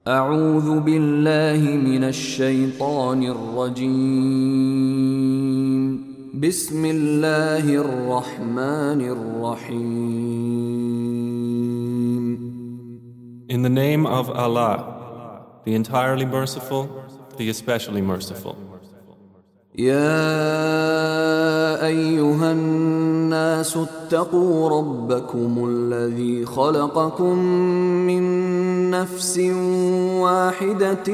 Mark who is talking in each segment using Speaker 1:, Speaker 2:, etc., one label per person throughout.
Speaker 1: أعوذ بالله من الشيطان الرجيم. بسم الله الرحمن الرحيم.
Speaker 2: In the name of Allah, the entirely merciful, the especially merciful.
Speaker 1: يا أيها الناس اتقوا ربكم الذي خلقكم من نفس واحدة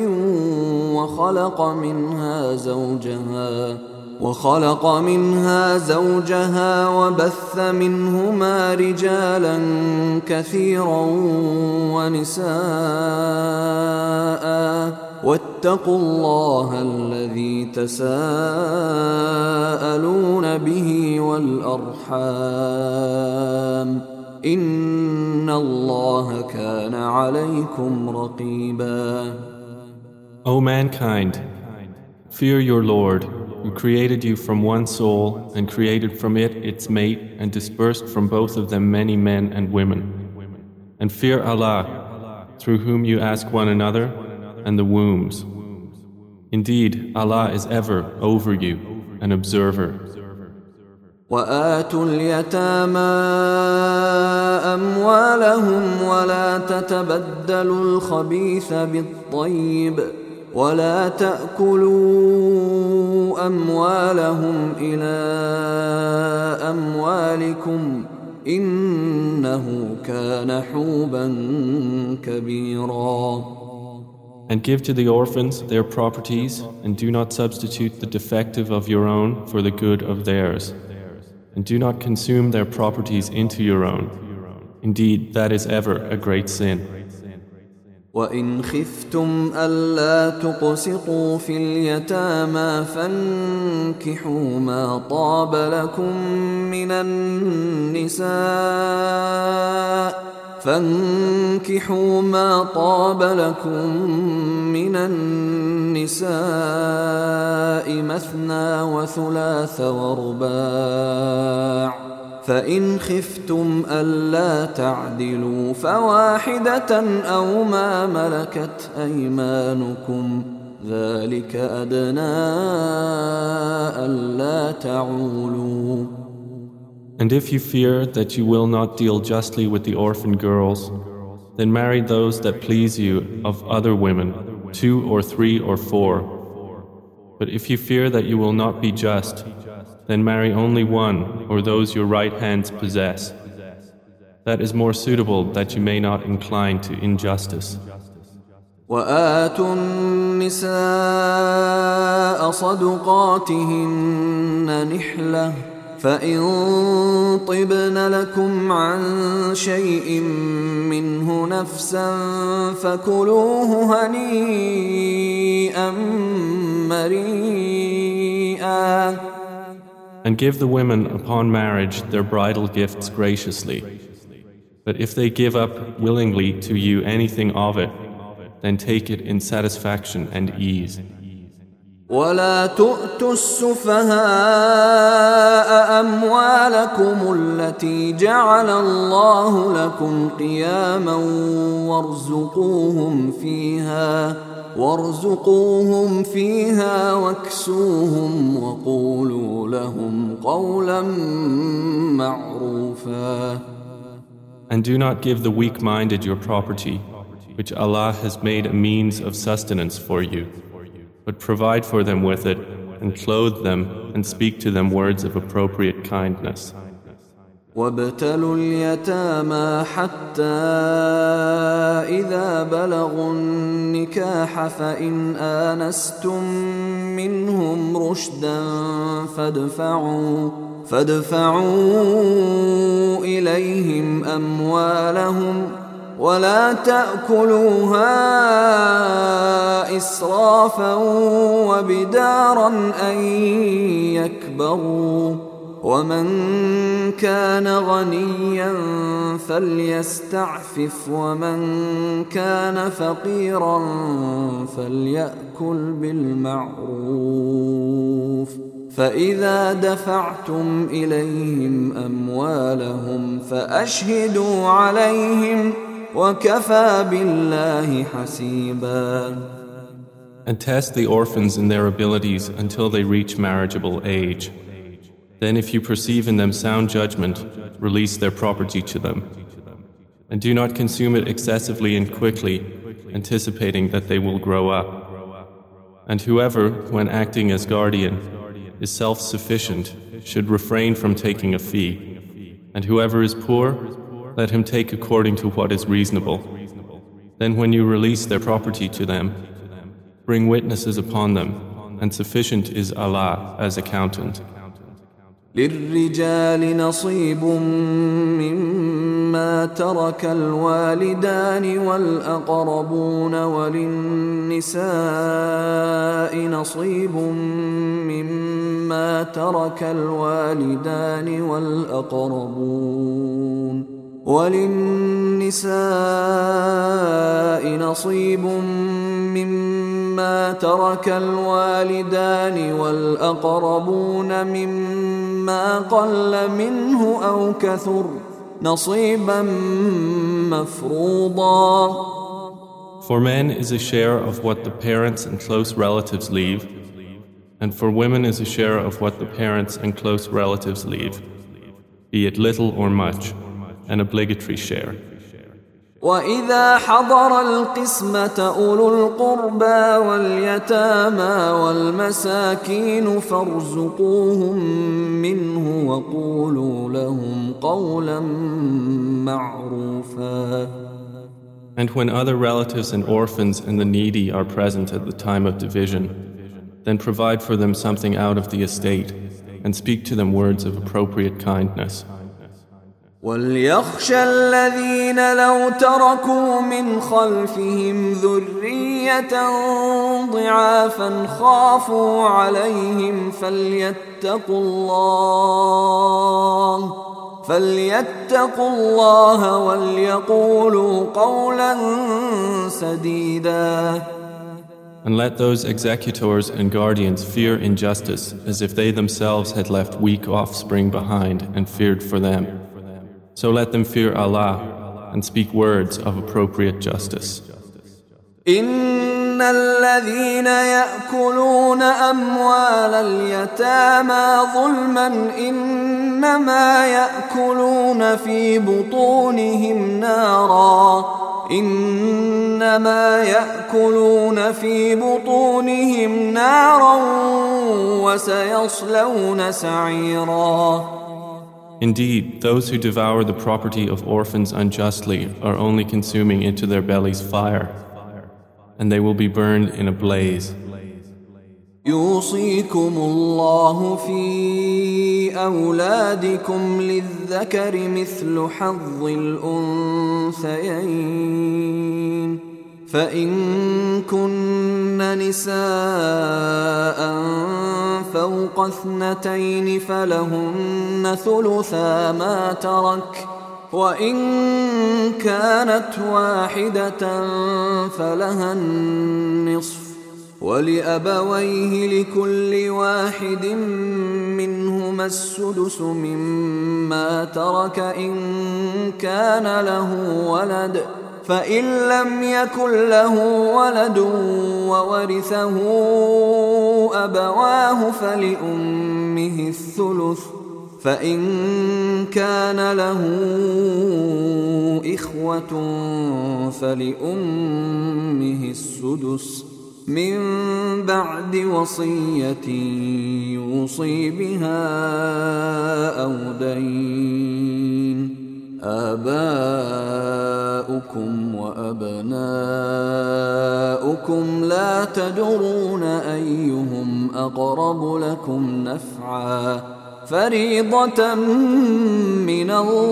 Speaker 1: وخلق منها زوجها وبث منهما رجالا كثيرا ونساء واتقوا الله الذي تساءلون به والأرحام إن الله كان عليكم رقيبا.
Speaker 2: O mankind, fear your Lord, who created you from one soul and created from it its mate and dispersed from both of them many men and women. And fear Allah, through whom you ask one another, and the wombs. Indeed, Allah is ever over you, an observer.
Speaker 1: وآتوا اليتامى أموالهم ولا تتبدلوا الخبيث بالطيب ولا تأكلوا أموالهم إلى أموالكم إنه كان حوبا كبيرا.
Speaker 2: And give to the orphans their properties, and do not substitute the defective of your own for the good of theirs. And do not consume their properties into your own. Indeed, that is ever a great sin.
Speaker 1: وَإِنْ خِفْتُمْ أَلَّا تُقْسِطُوا فِي الْيَتَامَى فَانكِحُوا مَا طَابَ لَكُم من النساء مثنى وثلاث ورباع فإن خفتم ألا تعدلوا فواحدة أو ما ملكت أيمانكم ذلك أدنى ألا تعولوا.
Speaker 2: And if you fear that you will not deal justly with the orphan girls, then marry those that please you of other women, 2 or 3 or 4. But if you fear that you will not be just, then marry only one or those your right hands possess. That is more suitable that you may not incline to injustice.
Speaker 1: وآتوا النساء صدقاتهن نحلة فإن طبن لكم عن شيء منه نفسا فكلوه هنيئا مريئا.
Speaker 2: And give the women upon marriage their bridal gifts graciously. But if they give up willingly to you anything of it, then take it in satisfaction and ease.
Speaker 1: ولا تؤتوا السفهاء أموالكم التي جعل الله لكم قياما وارزقوهم فيها واكسوهم وقولوا لهم قولا معروفا.
Speaker 2: And do not give the weak-minded your property, which Allah has made a means of sustenance for you, but provide for them with it, and clothe them, and speak to them words of appropriate kindness.
Speaker 1: وابتلوا اليتامى حتى إذا بلغوا النكاح فإن آنستم منهم رشدا فادفعوا إليهم أموالهم ولا تأكلوها إسرافا وبدارا أن يكبروا ومن كان غنيا فليستعفف ومن كان فقيرا فليأكل بالمعروف فإذا دفعتم إليهم أموالهم فأشهدوا عليهم وكفى بالله حسيبا.
Speaker 2: And test the orphans in their abilities until they reach marriageable age. Then if you perceive in them sound judgment, release their property to them. And do not consume it excessively and quickly, anticipating that they will grow up. And whoever, when acting as guardian, is self-sufficient, should refrain from taking a fee. And whoever is poor, let him take according to what is reasonable. Then when you release their property to them, bring witnesses upon them, and sufficient is Allah as accountant.
Speaker 1: للرجال نصيب مما ترك الوالدان والأقربون وللنساء نصيب مما ترك الوالدان والأقربون مما قل منه أو كثر نصيبا مفروضا.
Speaker 2: For men is a share of what the parents and close relatives leave, and for women is a share of what the parents and close relatives leave, be it little or much, an obligatory share.
Speaker 1: وَإِذَا حَضَرَ الْقِسْمَةَ أُولُو الْقُرْبَى وَالْيَتَامَى وَالْمَسَاكِينُ فَارْزُقُوهُم مِّنْهُ وَقُولُوا لَهُمْ قَوْلًا مَّعْرُوفًا.
Speaker 2: And when other relatives and orphans and the needy are present at the time of division, then provide for them something out of the estate and speak to them words of appropriate kindness.
Speaker 1: وَلْيَخْشَ الَّذِينَ لَوْ تَرَكُوا مِنْ خَلْفِهِمْ ذُرِّيَّةً ضِعَافًا خَافُوا عَلَيْهِمْ فَلْيَتَّقُوا اللَّهَ وَلْيَقُولُوا قَوْلًا سَدِيدًا.
Speaker 2: And let those executors and guardians fear injustice as if they themselves had left weak offspring behind and feared for them. So let them fear Allah and speak words of appropriate justice.
Speaker 1: إن الذين يأكلون أموال اليتامى ظلما إنما يأكلون في بطونهم نارا وسيصلون سعيرا.
Speaker 2: Indeed, those who devour the property of orphans unjustly are only consuming into their bellies fire, and they will be burned in a blaze.
Speaker 1: يوصيكم الله في أولادكم للذكر مثل حظ الأنثيين فإن كن نساء فوق 2 فلهن ثلثا ما ترك وإن كانت واحدة فلها النصف ولأبويه لكل واحد منهما السدس مما ترك إن كان له ولد فإن لم يكن له ولد وورثه أبواه فلأمه الثلث فإن كان له إخوة فلأمه السدس من بعد وصية يوصي بها أو دين آباؤكم وأبناؤكم لا تدرون أيهم أقرب لكم نفعا فريضة من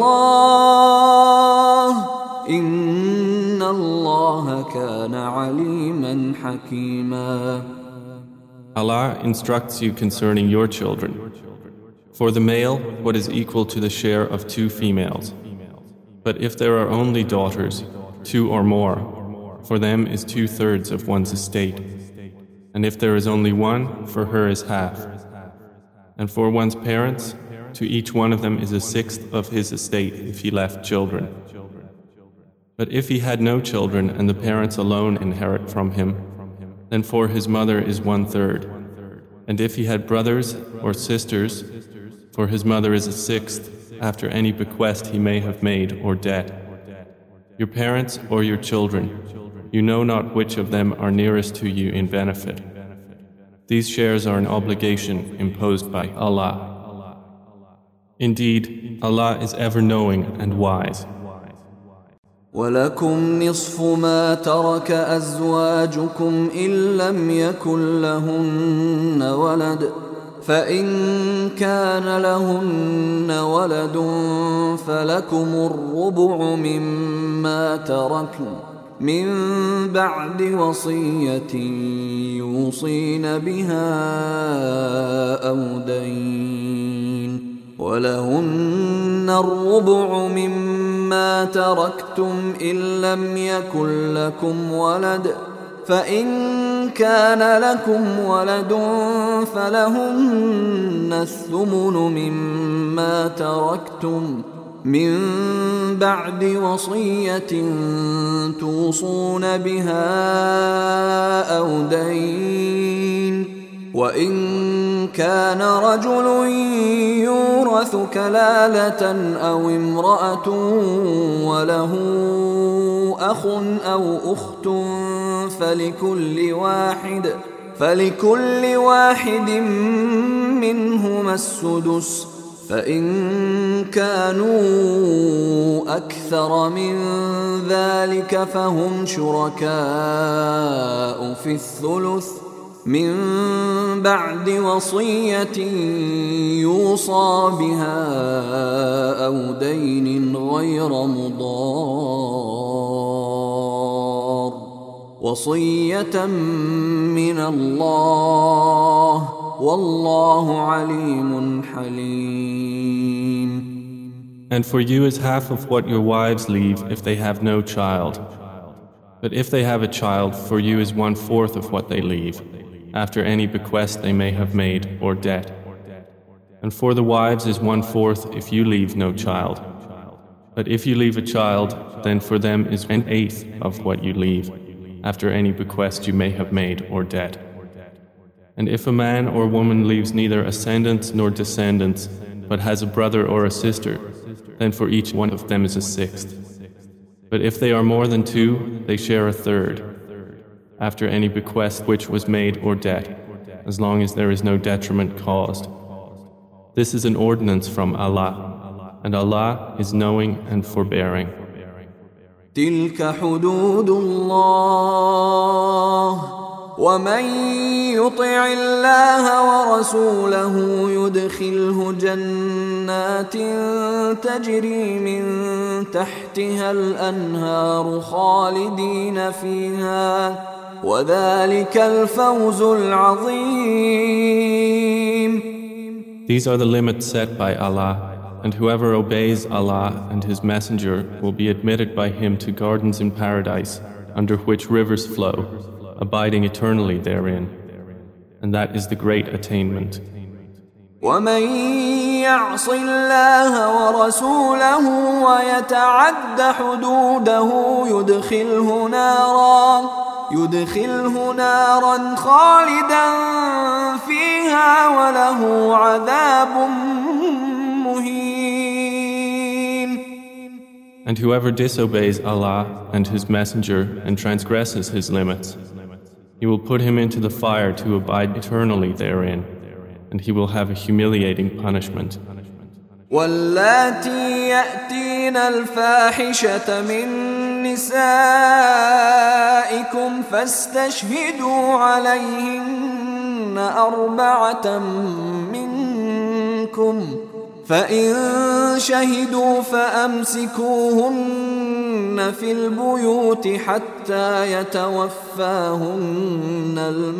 Speaker 1: الله إن الله كان عليما حكيما.
Speaker 2: Allah instructs you concerning your children. For the male, what is equal to the share of 2 females. But if there are only daughters, 2 or more, for them is 2/3 of one's estate. And if there is only one, for her is half. And for one's parents, to each one of them is 1/6 of his estate if he left children. But if he had no children and the parents alone inherit from him, then for his mother is 1/3. And if he had brothers or sisters, for his mother is a 1/6 after any bequest he may have made or debt. Your parents or your children, you know not which of them are nearest to you in benefit. These shares are an obligation imposed by Allah. Indeed, Allah is ever knowing and wise.
Speaker 1: ولكم نصف ما ترك أزواجكم إن لم يكن لهن ولد فإن كان لهن ولد فلكم الربع مما تركن من بعد وصية يوصين بها أو دين ولهن الربع مما تركتم إن لم يكن لكم ولد فإن كان لكم ولد فلهن الثمن مما تركتم من بعد وصية توصون بها أو دين وإن كان رجل يورث كلالة أو امرأة وله أخ أو أخت فلكل واحد منهما السدس فإن كانوا أكثر من ذلك فهم شركاء في الثلث من بعد وصية يوصى بها أو دين غير مضار وصية من الله والله عليم حليم.
Speaker 2: And for you is half of what your wives leave if they have no child. But if they have a child, for you is 1/4 of what they leave, after any bequest they may have made or debt. And for the wives is 1/4 if you leave no child. But if you leave a child, then for them is 1/8 of what you leave, after any bequest you may have made or debt. And if a man or woman leaves neither ascendants nor descendants, but has a brother or a sister, then for each one of them is a 1/6. But if they are more than 2, they share a 1/3, after any bequest which was made or debt, as long as there is no detriment caused. This is an ordinance from Allah, and Allah is knowing and forbearing.
Speaker 1: تلك حدود الله ومن يطع الله ورسوله يدخله جنات تجري من تحتها الأنهار خالدين فيها وذلك الفوز العظيم.
Speaker 2: These are the limits set by Allah, and whoever obeys Allah and His Messenger will be admitted by Him to gardens in paradise, under which rivers flow, abiding eternally therein. And that is the great attainment.
Speaker 1: ومن يعص الله ورسوله ويتعد حدوده يدخله نارا خالدا فيها وله عذاب مهين.
Speaker 2: And whoever disobeys Allah and His Messenger and transgresses His limits, He will put him into the fire to abide eternally therein, and he will have a humiliating punishment.
Speaker 1: واللاتي يأتين الفاحشة من نسائكم فاستشهدوا عليهن 4 منكم فإن شهدوا فأمسكوهن في البيوت حتى يتوفاهن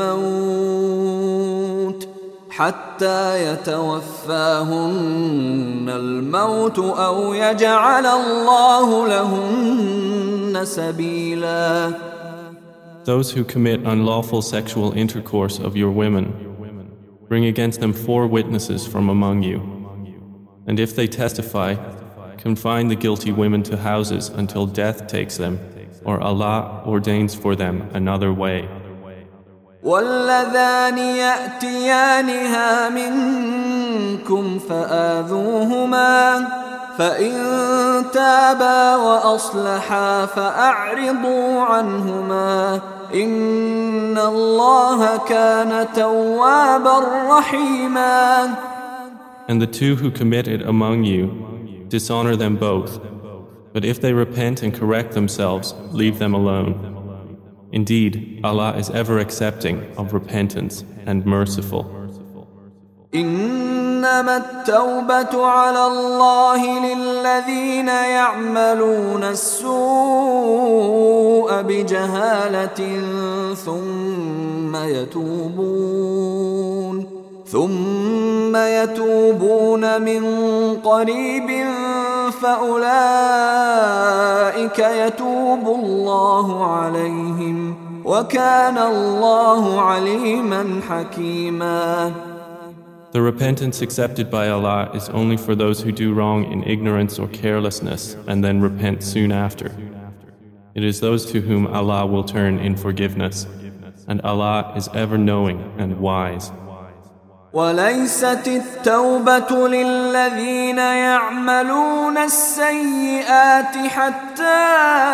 Speaker 1: الموت أو يجعل الله لهن سبيلا.
Speaker 2: Those who commit unlawful sexual intercourse of your women, bring against them 4 witnesses from among you. And if they testify, confine the guilty women to houses until death takes them, or Allah ordains for them another way.
Speaker 1: واللذان يأتيانها منكم فآذوهما فإن تابا وأصلحا فأعرضوا عنهما إن الله كان توابا رحيما.
Speaker 2: And the two who commit it among you, dishonor them both. But if they repent and correct themselves, leave them alone. Indeed, Allah is ever accepting of repentance and merciful.
Speaker 1: إنما التوبة على الله للذين يعملون السوء بجهالة ثم يتوبون من قريب فأولئك يتوب الله عليهم وكان الله عليما حكيما.
Speaker 2: The repentance accepted by Allah is only for those who do wrong in ignorance or carelessness and then repent soon after. It is those to whom Allah will turn in forgiveness, and Allah is ever knowing and wise.
Speaker 1: وليست التوبة للذين يعملون السيئات حتى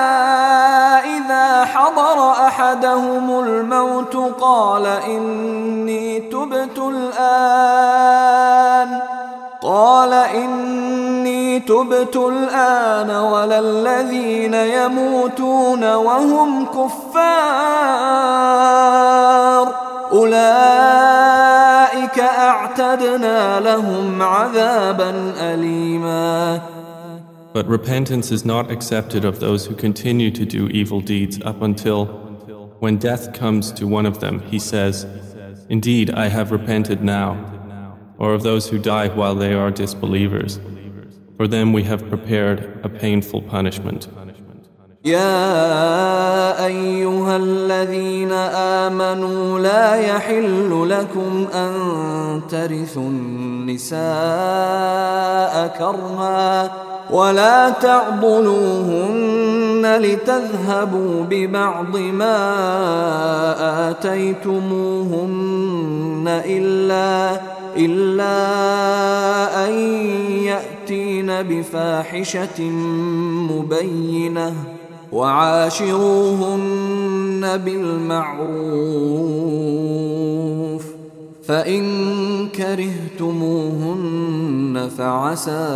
Speaker 1: إذا حضر أحدهم الموت قال إني تبت الآن ولا الذين يموتون وهم كفار أولئك أعتدنا لهم عذابا أليما.
Speaker 2: But repentance is not accepted of those who continue to do evil deeds up until, when death comes to one of them, he says, "Indeed, I have repented now," or of those who die while they are disbelievers. For them we have prepared a painful punishment.
Speaker 1: يا أيها الذين آمنوا لا يحل لكم أن ترثوا النساء كرها ولا تعضلوهن لتذهبوا ببعض ما آتيتموهن إلا أن يأتين بفاحشة مبينة وعاشروهن بالمعروف فإن كرهتموهن فعسى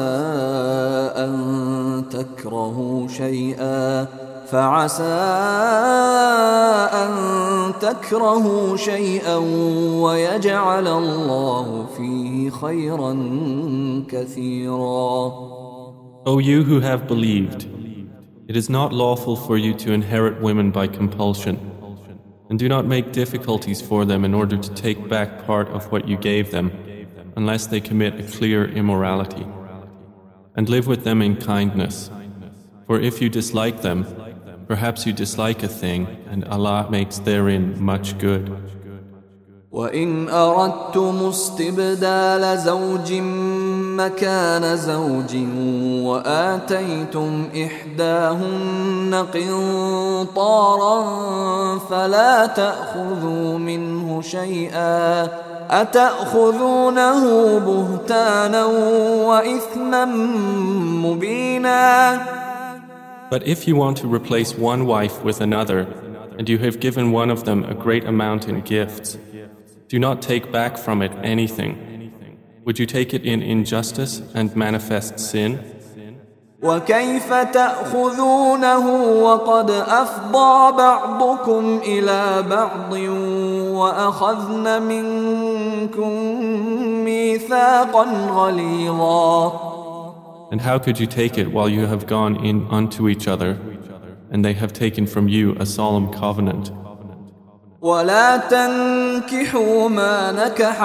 Speaker 1: أن تكرهوا شيئا ويجعل الله فيه خيرا كثيرا.
Speaker 2: O you who have believed, it is not lawful for you to inherit women by compulsion, and do not make difficulties for them in order to take back part of what you gave them, unless they commit a clear immorality. And live with them in kindness, for if you dislike them, perhaps you dislike a thing, and Allah makes therein much good.
Speaker 1: وإن أردتم استبدال زوج مكان زوج وآتيتم إحداهن قنطارا فلا تأخذوا منه شيئا أتأخذونه بهتانا وإثما مبينا.
Speaker 2: But if you want to replace one wife with another, and you have given one of them a great amount in gifts, do not take back from it anything. Would you take it in injustice and manifest sin?
Speaker 1: وكيف تأخذونه وقد أفضى بعضكم إلى بعض وأخذن منكم ميثاقا غليظا.
Speaker 2: And how could you take it while you have gone in unto each other, and they have taken from you a solemn covenant?
Speaker 1: ولا تنكحوا ما نكح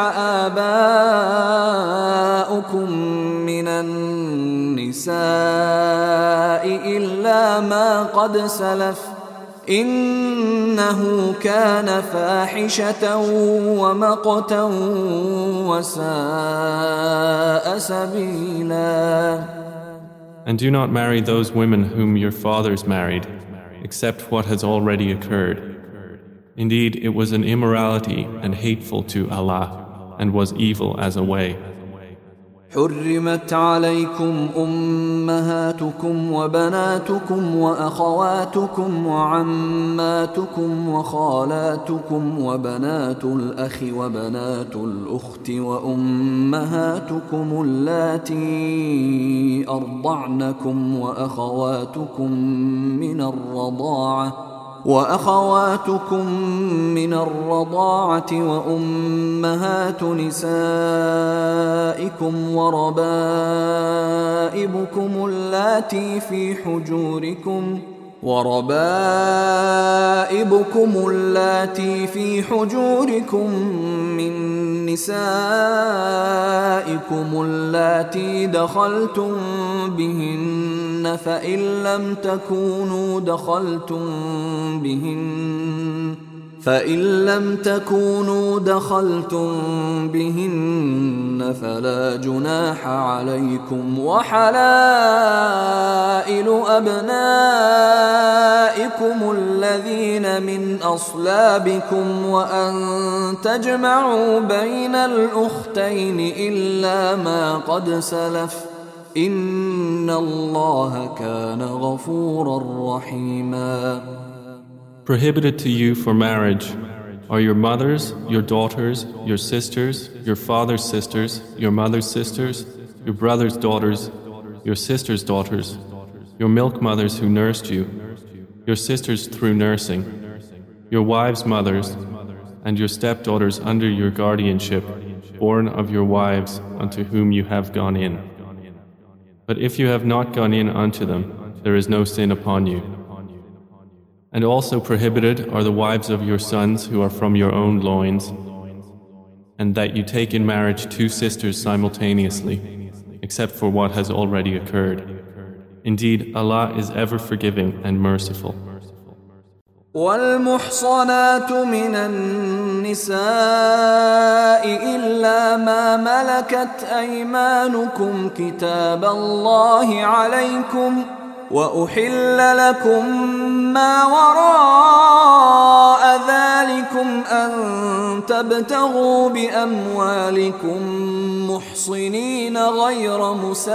Speaker 1: آباؤكم من النساء إلا ما قد سلف إنه كان فاحشة ومقتا وساء سبيلا.
Speaker 2: And do not marry those women whom your fathers married, except what has already occurred. Indeed, it was an immorality and hateful to Allah, and was evil as a way.
Speaker 1: حرمت عليكم أمهاتكم وبناتكم وأخواتكم وعماتكم وخالاتكم وبنات الأخ وبنات الأخت وأمهاتكم اللاتي أرضعنكم وأخواتكم من الرضاعة وأمهات نسائكم وربائبكم اللاتي في حجوركم من نسائكم اللاتي دخلتم بهن فإن لم تكونوا دخلتم بهن فلا جناح عليكم وحلائل أبنائكم الذين من أصلابكم وأن تجمعوا بين الأختين إلا ما قد سلف إن الله كان غفورا رحيما.
Speaker 2: Prohibited to you for marriage are your mothers, your daughters, your sisters, your father's sisters, your mother's sisters, your brother's daughters, your sister's daughters, your milk mothers who nursed you, your sisters through nursing, your wives' mothers, and your stepdaughters under your guardianship, born of your wives unto whom you have gone in. But if you have not gone in unto them, there is no sin upon you. And also prohibited are the wives of your sons who are from your own loins, and that you take in marriage two sisters simultaneously, except for what has already occurred. Indeed, Allah is ever forgiving and merciful.
Speaker 1: والمحصنات من النساء إلا ما ملكت أيمانكم كتاب الله عليكم وأحل لكم ما وراء ذلكم أن تبتغوا بأموالكم محصنين غير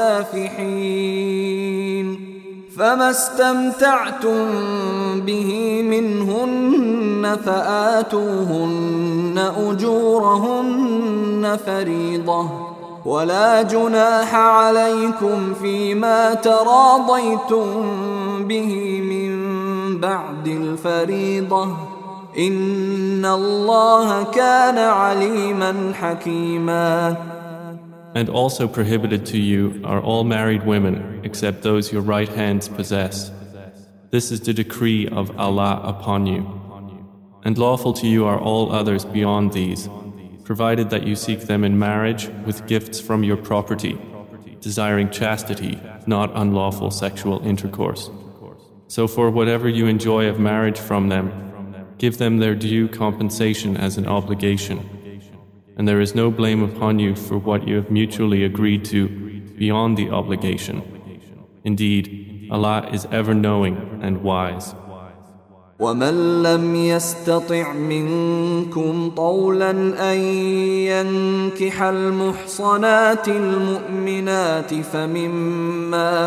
Speaker 1: مسافحين فما استمتعتم به منهن فآتوهن أجورهن فريضة ولا جناح عليكم فيما تراضيتم به من بعد الفريضة إن الله كان عليما حكيما.
Speaker 2: And also prohibited to you are all married women except those your right hands possess. This is the decree of Allah upon you. And lawful to you are all others beyond these, provided that you seek them in marriage with gifts from your property, desiring chastity, not unlawful sexual intercourse. So for whatever you enjoy of marriage from them, give them their due compensation as an obligation. And there is no blame upon you for what you have mutually agreed to beyond the obligation. Indeed, Allah is ever knowing and wise.
Speaker 1: ومن لم يستطع منكم طولا أن ينكح المحصنات المؤمنات فمما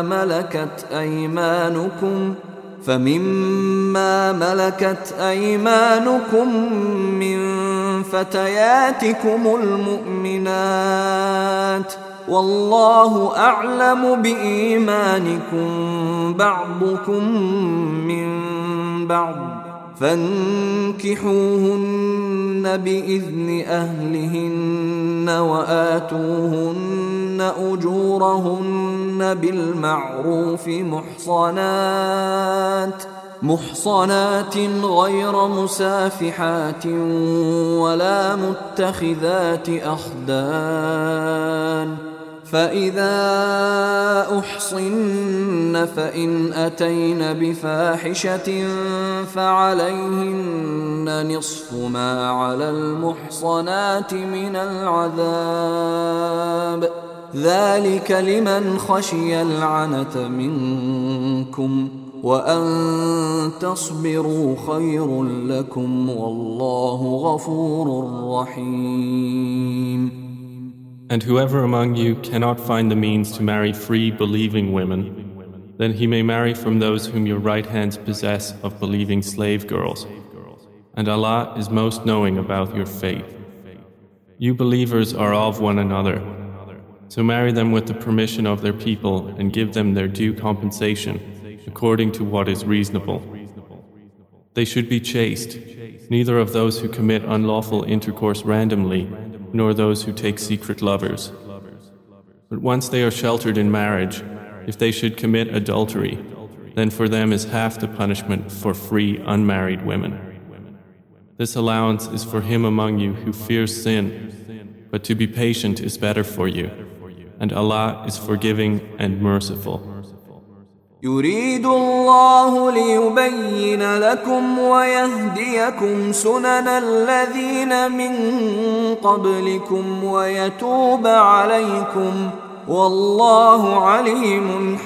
Speaker 1: ملكت أيمانكم من فتياتكم المؤمنات والله أعلم بإيمانكم بعضكم من بعض فانكحوهن بإذن أهلهن وآتوهن أجورهن بالمعروف محصنات غير مسافحات ولا متخذات أخدان فإذا أحصن فإن أتين بفاحشة فعليهن نصف ما على المحصنات من العذاب ذلك لمن خشي العنة منكم وأن تصبروا خير لكم والله غفور رحيم.
Speaker 2: And whoever among you cannot find the means to marry free believing women, then he may marry from those whom your right hands possess of believing slave girls. And Allah is most knowing about your fate. You believers are of one another, so marry them with the permission of their people and give them their due compensation according to what is reasonable. They should be chaste, neither of those who commit unlawful intercourse randomly, nor those who take secret lovers. But once they are sheltered in marriage, if they should commit adultery, then for them is half the punishment for free unmarried women. This allowance is for him among you who fears sin, but to be patient is better for you, and Allah is forgiving and merciful.
Speaker 1: يريد الله ليبين لكم ويهديكم سنن الذين من قبلكم ويتوب عليكم والله عليم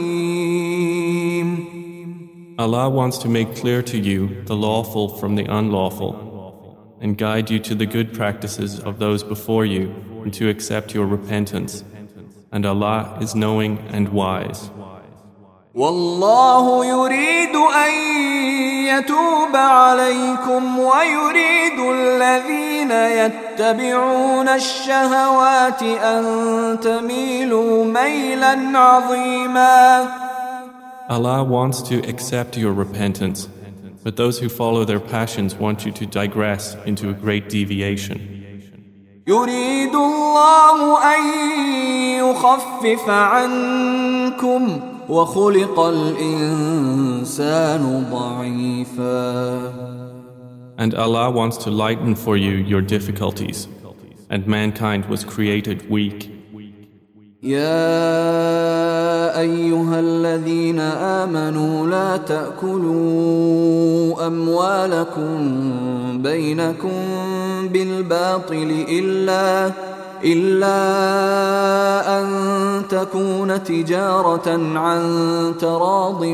Speaker 1: حكيم.
Speaker 2: Allah wants to make clear to you the lawful from the unlawful and guide you to the good practices of those before you and to accept your repentance. And Allah is knowing and wise.
Speaker 1: والله يريد أن يتوب عليكم ويريد الذين يتبعون الشهوات أن تميلوا ميلا عظيما.
Speaker 2: Allah wants to accept your repentance, but those who follow their passions want you to digress into a great deviation.
Speaker 1: يريد الله أن يخفف عنكم وخلق الإنسان ضعيفا.
Speaker 2: And Allah wants to lighten for you your difficulties, and mankind was created weak.
Speaker 1: يا أيها الذين آمنوا لا تأكلوا أموالكم بينكم بالباطل إلا أن تكون تجارة عن تراض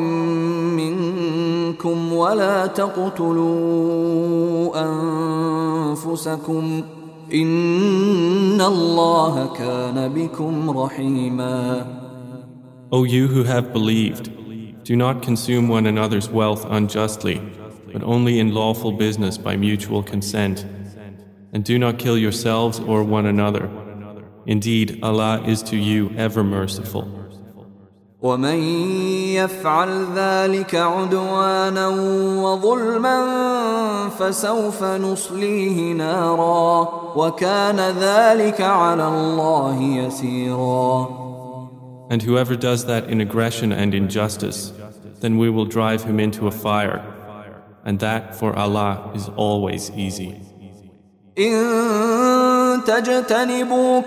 Speaker 1: منكم ولا تقتلوا أنفسكم إن الله كان بكم رحيما.
Speaker 2: O you who have believed, do not consume one another's wealth unjustly, but only in lawful business by mutual consent. And do not kill yourselves or one another. Indeed, Allah is to you ever merciful.
Speaker 1: ومن يفعل ذلك عدوانا وظلما فسوف نصليه نارا وكان ذلك على الله يسيرا.
Speaker 2: And whoever does that in aggression and injustice, then we will drive him into a fire, and that for Allah is always easy.
Speaker 1: إن تجتنبوا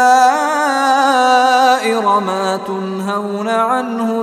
Speaker 1: كبائر ما تنهون عنه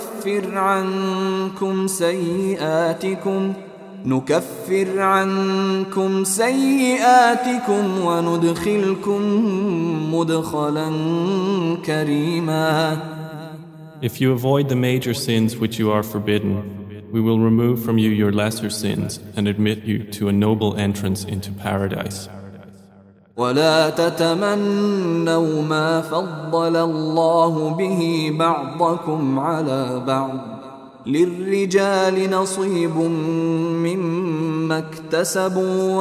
Speaker 1: نكفر عنكم سيئاتكم وندخلكم مدخلا كريما.
Speaker 2: If you avoid the major sins which you are forbidden, we will remove from you your lesser sins and admit you to a noble entrance into paradise.
Speaker 1: ولا تتمنوا ما فضل الله به بعضكم على بعض للرجال نصيب مما اكتسبوا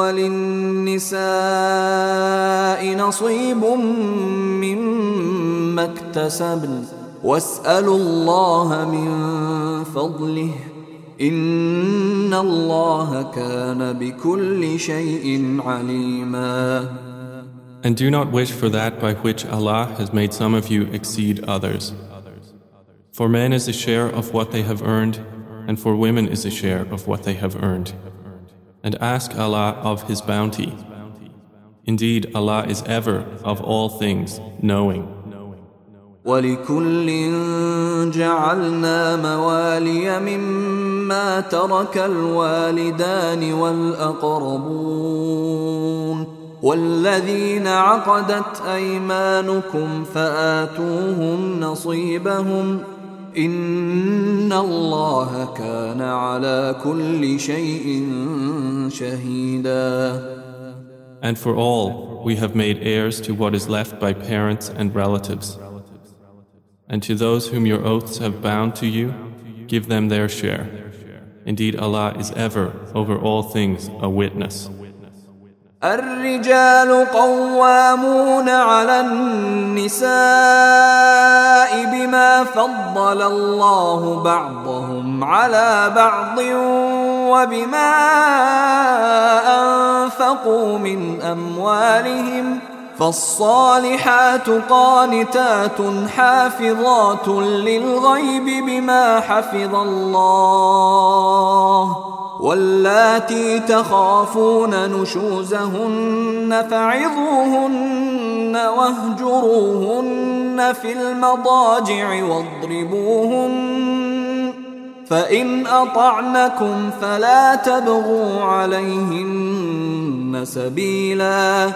Speaker 1: وللنساء نصيب مما اكتسبن واسألوا الله من فضله إن الله كان بكل شيء عليما.
Speaker 2: And do not wish for that by which Allah has made some of you exceed others. For men is a share of what they have earned, and for women is a share of what they have earned. And ask Allah of His bounty. Indeed, Allah is ever, of all things, knowing.
Speaker 1: وَلِكُلٍّ جَعَلْنَا مَوَالِيَ مِمَّا تَرَكَ الْوَالِدَانِ وَالْأَقْرَبُونَ والذين عقدت أيمانكم فآتوهم نصيبهم إن الله كان على كل شيء شهيدا.
Speaker 2: And for all, we have made heirs to what is left by parents and relatives. And to those whom your oaths have bound to you, give them their share. Indeed, Allah is ever, over all things, a witness.
Speaker 1: الرجال قوامون على النساء بما فضل الله بعضهم على بعض وبما أنفقوا من أموالهم فالصالحات قانتات حافظات للغيب بما حفظ الله واللاتي تخافون نشوزهن فعظوهن واهجروهن في المضاجع واضربوهن فإن أطعنكم فلا تبغوا عليهن سبيلا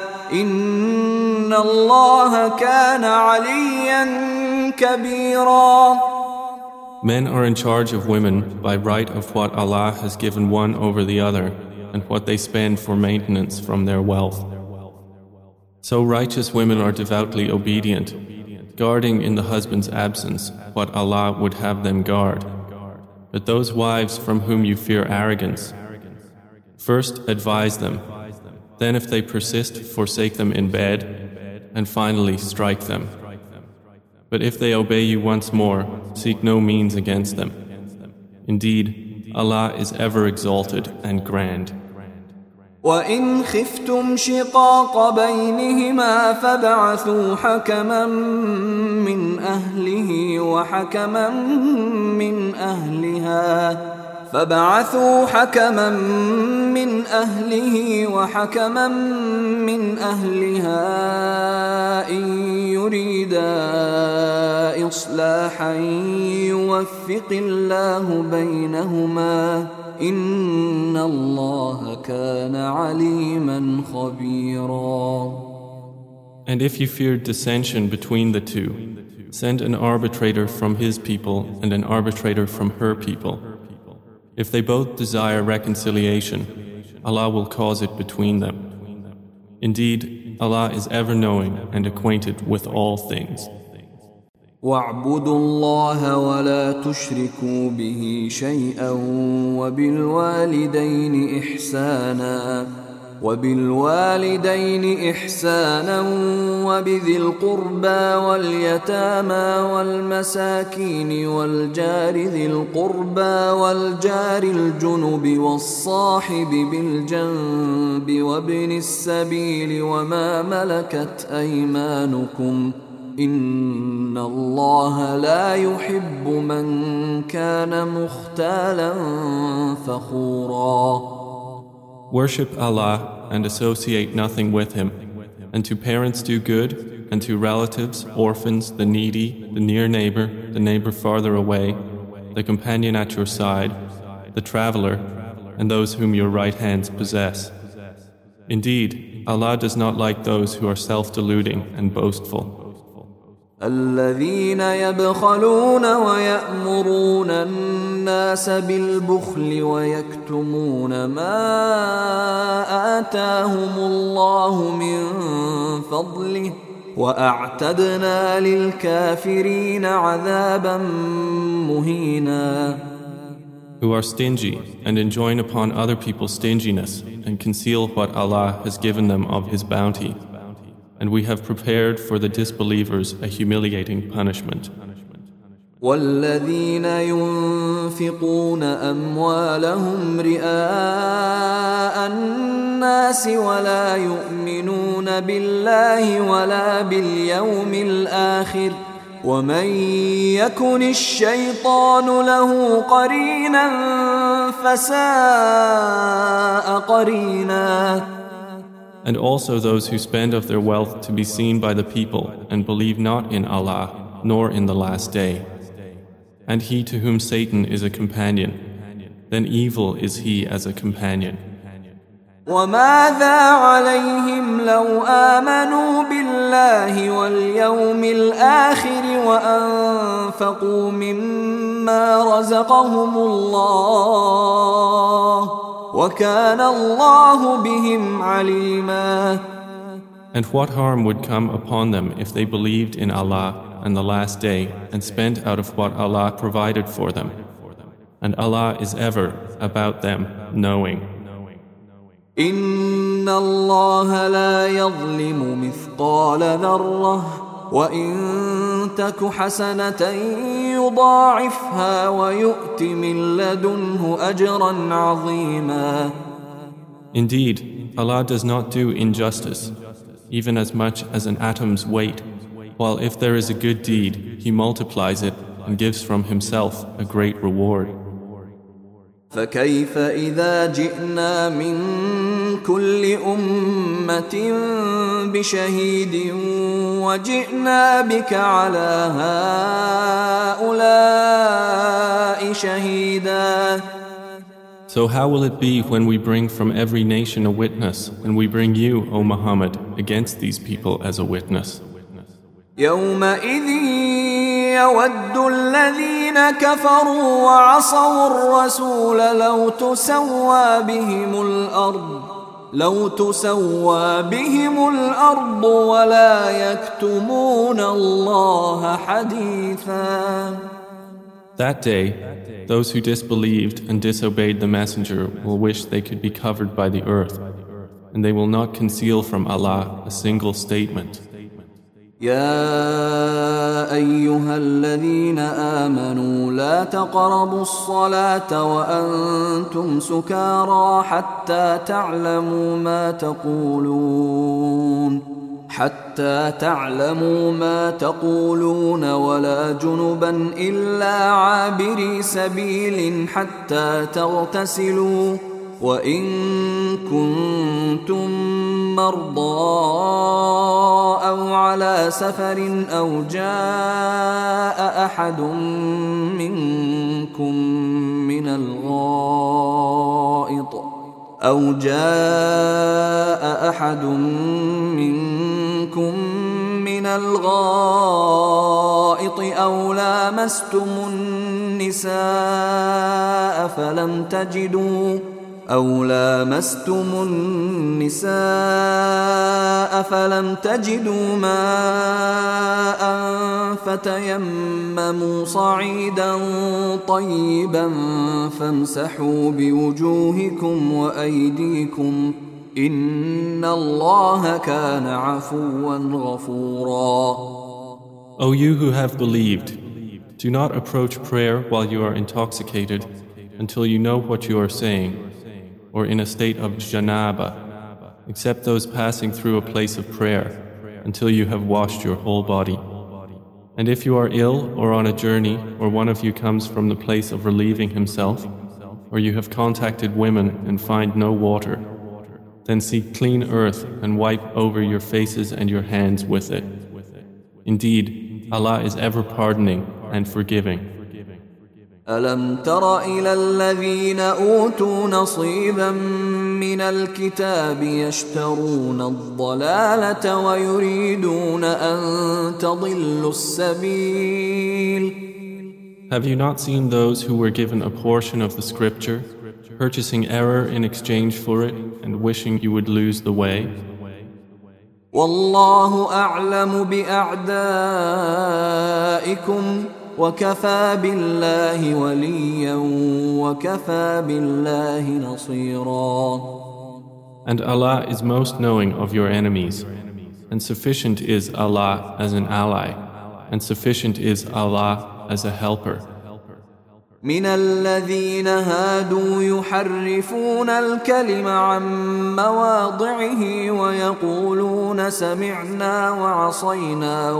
Speaker 1: إن الله كان عليا كبيرا.
Speaker 2: Men are in charge of women by right of what Allah has given one over the other and what they spend for maintenance from their wealth. So righteous women are devoutly obedient, guarding in the husband's absence what Allah would have them guard. But those wives from whom you fear arrogance, first advise them, then if they persist, forsake them in bed, and finally strike them. But if they obey you once more, seek no means against them. Indeed, Allah is ever exalted and grand.
Speaker 1: وَإِنْ خِفْتُمْ شِقَاقَ بَيْنِهِمَا فَابْعَثُوا حَكَمًا مِّنْ أَهْلِهِ وَحَكَمًا مِّنْ أَهْلِهَا فَابْعَثُوا حَكَمًا مِّنْ أَهْلِهِ وَحَكَمًا مِّنْ أَهْلِهَا إِنْ يُرِيدَا إِصْلَاحًا يُوَفِّقِ اللَّهُ بَيْنَهُمَا إِنَّ اللَّهَ كَانَ عَلِيمًا خَبِيرًا.
Speaker 2: And if you fear dissension between the two, send an arbitrator from his people and an arbitrator from her people. If they both desire reconciliation, Allah will cause it between them. Indeed, Allah is ever knowing and acquainted with all things.
Speaker 1: وَاعْبُدُوا اللَّهَ وَلَا تُشْرِكُوا بِهِ شَيْئًا وَبِالْوَالِدَيْنِ إِحْسَانًا وَبِذِي الْقُرْبَى وَالْيَتَامَى وَالْمَسَاكِينِ وَالْجَارِ ذِي الْقُرْبَى وَالْجَارِ الْجُنُبِ وَالصَّاحِبِ بِالْجَنبِ وَابْنِ السَّبِيلِ وَمَا مَلَكَتْ أَيْمَانُكُمْ إِنَّ اللَّهَ لَا يُحِبُّ مَنْ كَانَ مُخْتَالًا فَخُورًا.
Speaker 2: Worship Allah and associate nothing with Him, and to parents do good, and to relatives, orphans, the needy, the near neighbor, the neighbor farther away, the companion at your side, the traveler, and those whom your right hands possess. Indeed, Allah does not like those who are self-deluding and boastful.
Speaker 1: الذين يبخلون ويأمرون الناس بالبخل ويكتمون ما آتاهم الله من فضله وأعتدنا للكافرين عذابا مهينا.
Speaker 2: Who are stingy and enjoin upon other people's stinginess and conceal what Allah has given them of His bounty. And we have prepared for the disbelievers a humiliating punishment.
Speaker 1: والذين ينفقون أموالهم رئاء الناس ولا يؤمنون بالله ولا باليوم الآخر ومن يكن الشيطان له قرينا فساء قرينا.
Speaker 2: And also those who spend of their wealth to be seen by the people and believe not in Allah nor in the last day. And he to whom Satan is a companion, then evil is he as a companion.
Speaker 1: وماذا عليهم لو آمنوا بالله واليوم الآخر وأنفقوا مما رزقهم الله وكان الله بهم عليما.
Speaker 2: And what harm would come upon them if they believed in Allah and the last day and spent out of what Allah provided for them? And Allah is ever about them knowing.
Speaker 1: إن الله لا يظلم مثقال ذرة وإن تك حسنة يضاعفها ويؤت من لدنه أجرا عظيما.
Speaker 2: Indeed, Allah does not do injustice, even as much as an atom's weight, while if there is a good deed, He multiplies it and gives from Himself a great reward.
Speaker 1: فكيف إذا جئنا من كل أمة بشهيد وجئنا بك على هؤلاء شهيدا.
Speaker 2: So how will it be when we bring from every nation a witness, and we bring you, O Muhammad, against these people as a witness?
Speaker 1: يومئذ يود الذين كفروا وعصوا الرسول لو تسوى بهم الأرض ولا يكتمون الله حديثا.
Speaker 2: That day, those who disbelieved and disobeyed the Messenger will wish they could be covered by the earth, and they will not conceal from Allah a single statement.
Speaker 1: يا أيها الذين آمنوا لا تقربوا الصلاة وأنتم سكارى حتى تعلموا ما تقولون ولا جنبا إلا عابري سبيل حتى تغتسلوا وإن كنتم مرضى أو على سفر أو جاء أحد منكم من الغائط أو لامستم النساء فلم تجدوا ماء فتيمموا صعيدا طيبا فامسحوا بوجوهكم وأيديكم إن الله كان عفوا غفورا.
Speaker 2: O you who have believed, do not approach prayer while you are intoxicated until you know what you are saying, or in a state of janaba, except those passing through a place of prayer, until you have washed your whole body. And if you are ill or on a journey, or one of you comes from the place of relieving himself, or you have contacted women and find no water, then seek clean earth and wipe over your faces and your hands with it. Indeed, Allah is ever pardoning and forgiving.
Speaker 1: ألم تر إلى الذين أوتوا نصيبا من الكتاب يشترون الضلالة ويريدون أن تضلوا السبيل.
Speaker 2: Have you not seen those who were given a portion of the scripture, purchasing error in exchange for it and wishing you would lose the way?
Speaker 1: والله أعلم بأعدائكم وكفى بالله وليا وكفى بالله نصيرا.
Speaker 2: And Allah is most knowing of your enemies, and sufficient is Allah as an ally, and sufficient is Allah as a helper.
Speaker 1: من الذين هادوا يحرفون الكلم عن مواضعه ويقولون سمعنا وعصينا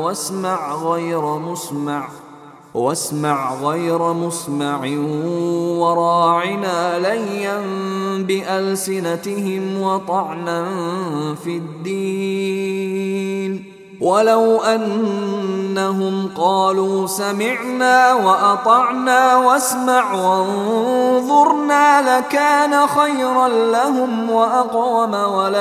Speaker 1: واسمع غير مسمع وراعنا ليا بألسنتهم وطعنا في الدين ولو أنهم قالوا سمعنا وأطعنا واسمع وانظرنا لكان خيرا لهم وأقوم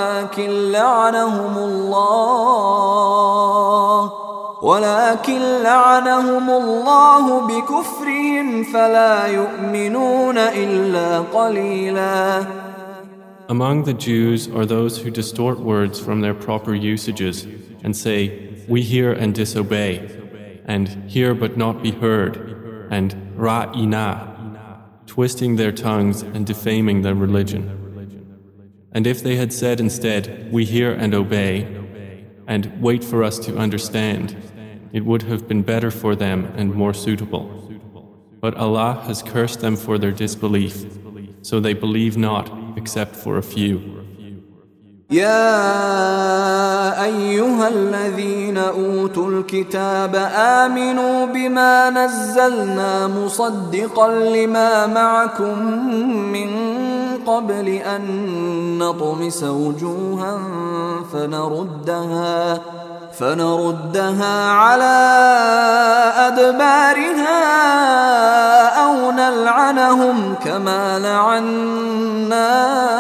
Speaker 1: ولكن لعنهم الله بكفرهم فلا يؤمنون إلا قليلا.
Speaker 2: Among the Jews are those who distort words from their proper usages and say, "We hear and disobey," and "hear but not be heard," and "ra'ina," twisting their tongues and defaming their religion. And if they had said instead, "We hear and obey," and "wait for us to understand," it would have been better for them and more suitable. But Allah has cursed them for their disbelief, so they believe not except for a few.
Speaker 1: يا أيها الذين أوتوا الكتاب آمنوا بما نزلنا مصدقا لما معكم من قبل أن نطمس وجوها فنردها على أدبارها أو نلعنهم كما لعنا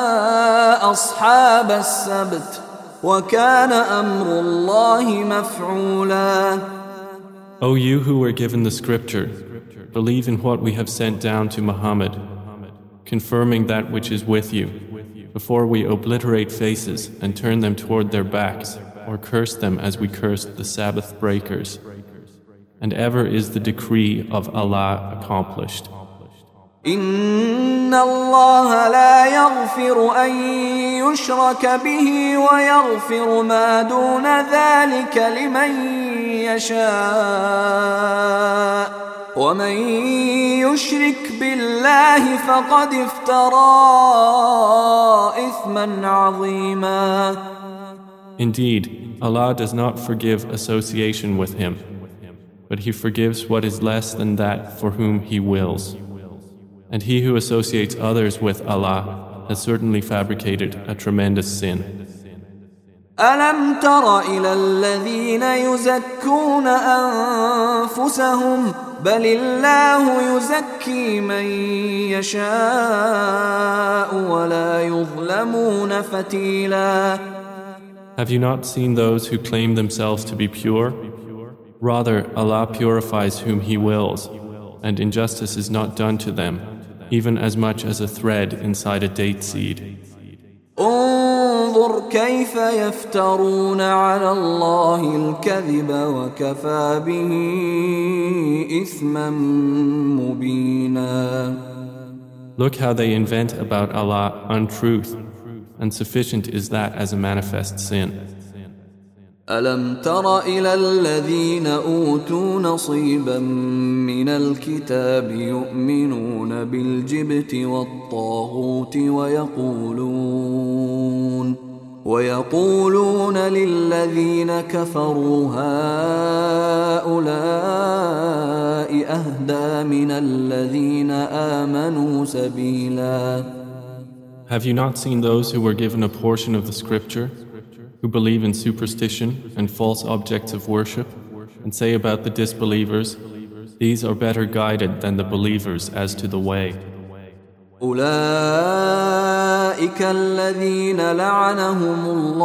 Speaker 1: أصحاب السبت وكان أمر الله مفعولا.
Speaker 2: O you who were given the scripture, believe in what we have sent down to Muhammad, confirming that which is with you, before we obliterate faces and turn them toward their backs, or curse them as we cursed the Sabbath breakers. And ever is the decree of Allah accomplished.
Speaker 1: إن الله لا يغفر أن يشرك به ويغفر ما دون ذلك لمن يشاء ومن يشرك بالله فقد افترى إثما عظيما.
Speaker 2: Indeed, Allah does not forgive association with Him, but He forgives what is less than that for whom He wills. And he who associates others with Allah has certainly fabricated a tremendous sin.
Speaker 1: ألم تر إلى الذين يزكون أنفسهم بل الله يزكي من يشاء ولا يظلمون فتيلا.
Speaker 2: Have you not seen those who claim themselves to be pure? Rather, Allah purifies whom He wills, and injustice is not done to them, even as much as a thread inside a date seed.
Speaker 1: انظر كيف يفترون على الله الكذب وكفى به إثما مبينا.
Speaker 2: Look how they invent about Allah untruth, and sufficient is that as a manifest sin.
Speaker 1: ألم تر إلى الذين أوتوا نصيبا من الكتاب يؤمنون بالجبت والطاغوت ويقولون للذين كفروا هؤلاء أهدى من الذين آمنوا سبيلا.
Speaker 2: Have you not seen those who were given a portion of the scripture, who believe in superstition and false objects of worship, and say about the disbelievers, these are better guided than the believers as to the way.
Speaker 1: أولئك الذين لعنهم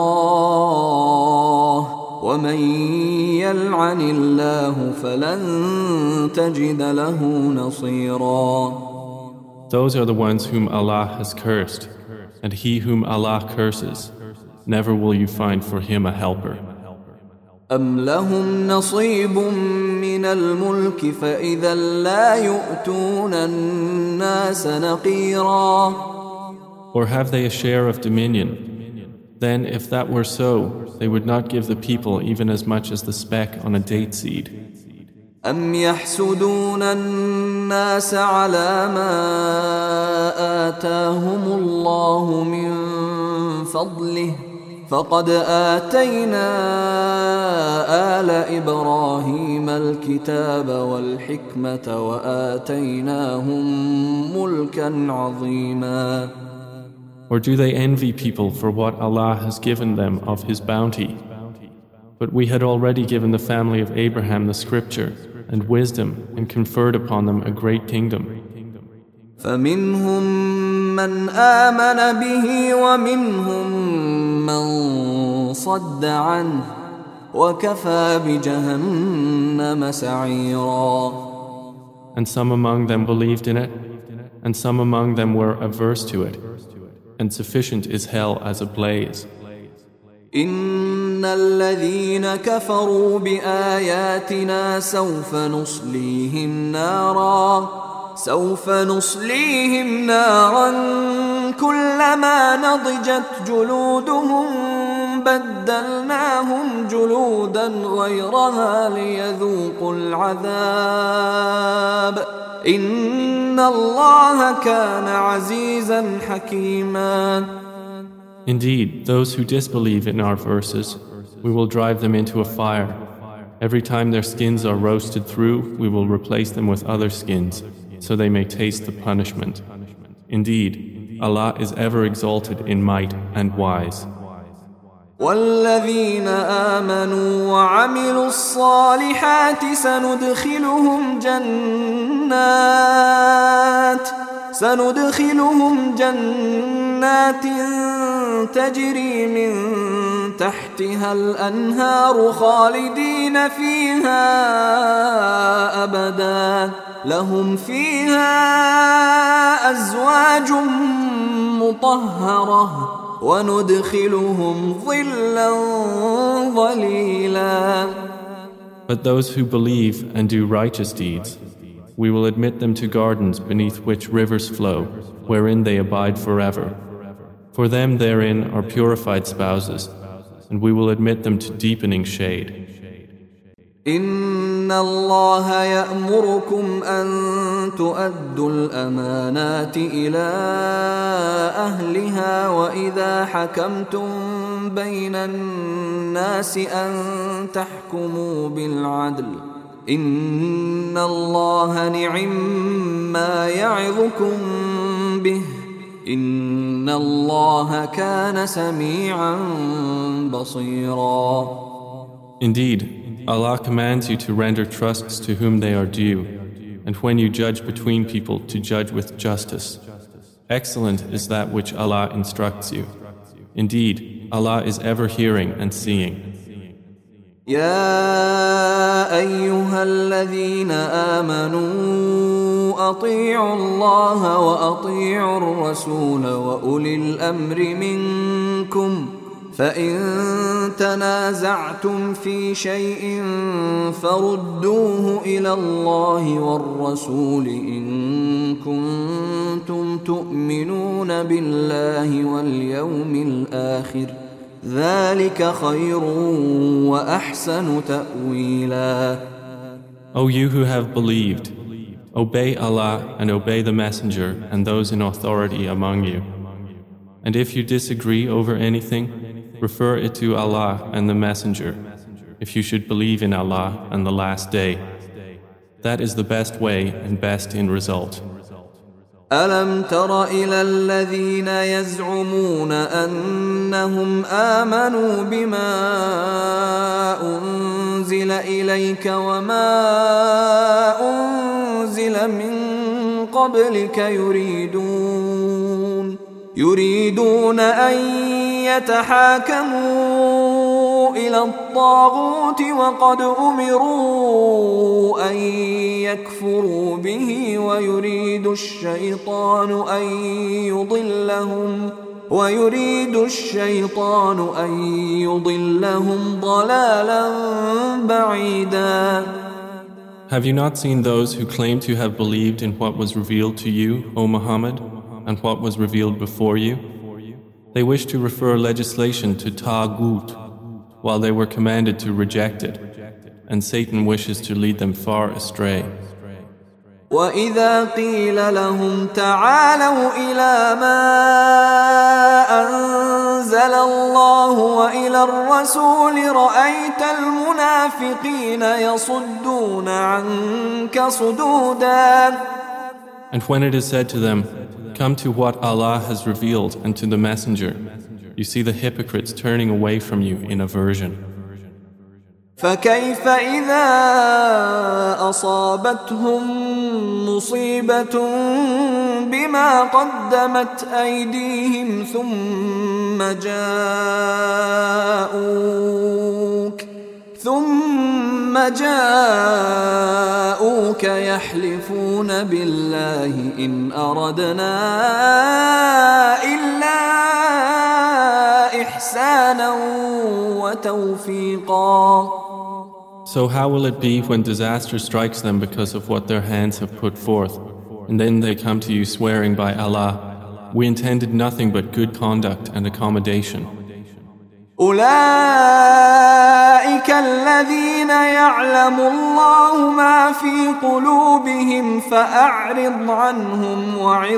Speaker 1: الله ومن يلعن الله فلن تجد له نصيرا.
Speaker 2: Those are the ones whom Allah has cursed, and he whom Allah curses, never will you find for him a helper.
Speaker 1: أم لهم نصيب من الملك فإذا لا يؤتون الناس نقيرا.
Speaker 2: Or have they a share of dominion? Then if that were so, they would not give the people even as much as the speck on a date seed.
Speaker 1: أم يحسدون الناس على ما آتاهم الله من فضله فقد آتينا آل إبراهيم الكتاب والحكمة وآتيناهم ملكا عظيما.
Speaker 2: Or do they envy people for what Allah has given them of His bounty? But we had already given the family of Abraham the scripture and wisdom and conferred upon them a great kingdom.
Speaker 1: فمنهم من آمن به ومنهم من صد عنه وكفى بجهنم سعيرا.
Speaker 2: And some among them believed in it, and some among them were averse to it, and sufficient is hell as a blaze.
Speaker 1: إن الذين كفروا بآياتنا سوف نصليهم نارا كلما نضجت جلودهم بدلناهم جلودا غيرها ليذوقوا العذاب إن الله كان عزيزا حكيما.
Speaker 2: Indeed, those who disbelieve in our verses, we will drive them into a fire. Every time their skins are roasted through, we will replace them with other skins, so they may taste the punishment. Indeed, Allah is ever exalted in might and wise.
Speaker 1: والذين آمنوا وعملوا الصالحات سندخلهم جنات تجري من تحتها الأنهار خالدين فيها أبدا لهم فيها أزواج مطهرة وندخلهم ظلا ظليلا.
Speaker 2: But those who believe and do righteous deeds, we will admit them to gardens beneath which rivers flow, wherein they abide forever. For them therein are purified spouses, and we will admit them to deepening shade.
Speaker 1: إن الله يأمركم أن تؤدوا الأمانات إلى أهلها وإذا حكمتم بين الناس أن تحكموا بالعدل إن الله نعما يعظكم به إن الله كان سميعا بصيرا.
Speaker 2: Indeed, Allah commands you to render trusts to whom they are due, and when you judge between people to judge with justice. Excellent is that which Allah instructs you. Indeed, Allah is ever hearing and seeing.
Speaker 1: يا أيها الذين آمنوا أطيعوا الله وأطيعوا الرسول وأولي الأمر منكم فإن تنازعتم في شيء فردوه إلى الله والرسول إن كنتم تؤمنون بالله واليوم الآخر ذلك خير وأحسن تأويلا.
Speaker 2: O you who have believed, obey Allah and obey the Messenger and those in authority among you. And if you disagree over anything, refer it to Allah and the Messenger, if you should believe in Allah and the Last Day. That is the best way and best in result.
Speaker 1: ألم تر إلى الذين يزعمون أنهم آمنوا بما أنزل إليك وما أنزل من قبلك يريدون أن يتحاكموا إلى الطاغوت وقد أمروا أن يكفروا به ويريد الشيطان أن يضلهم ضلالا بعيدا.
Speaker 2: Have you not seen those who claim to have believed in what was revealed to you, O Muhammad, and what was revealed before you? They wish to refer legislation to Taghut, while they were commanded to reject it, and Satan wishes to lead them far astray.
Speaker 1: وَإِذَا قِيلَ لَهُمْ تَعَالَوْا إِلَى مَا أَنزَلَ اللَّهُ وَإِلَى الرَّسُولِ رَأَيْتَ الْمُنَافِقِينَ يَصُدُّونَ عَنكَ صُدُودًا.
Speaker 2: And when it is said to them, come to what Allah has revealed and to the Messenger, you see the hypocrites turning away from you in aversion.
Speaker 1: فكيف إذا أصابتهم مصيبة بما قدمت أيديهم ثم جاءوك يحلفون بالله إن أردنا إلا إحسانا وتوفيقا.
Speaker 2: So how will it be when disaster strikes them because of what their hands have put forth, and then they come to you swearing by Allah, we intended nothing but good conduct and accommodation.
Speaker 1: أولئك الذين يعلم الله ما في قلوبهم فأعرض عنهم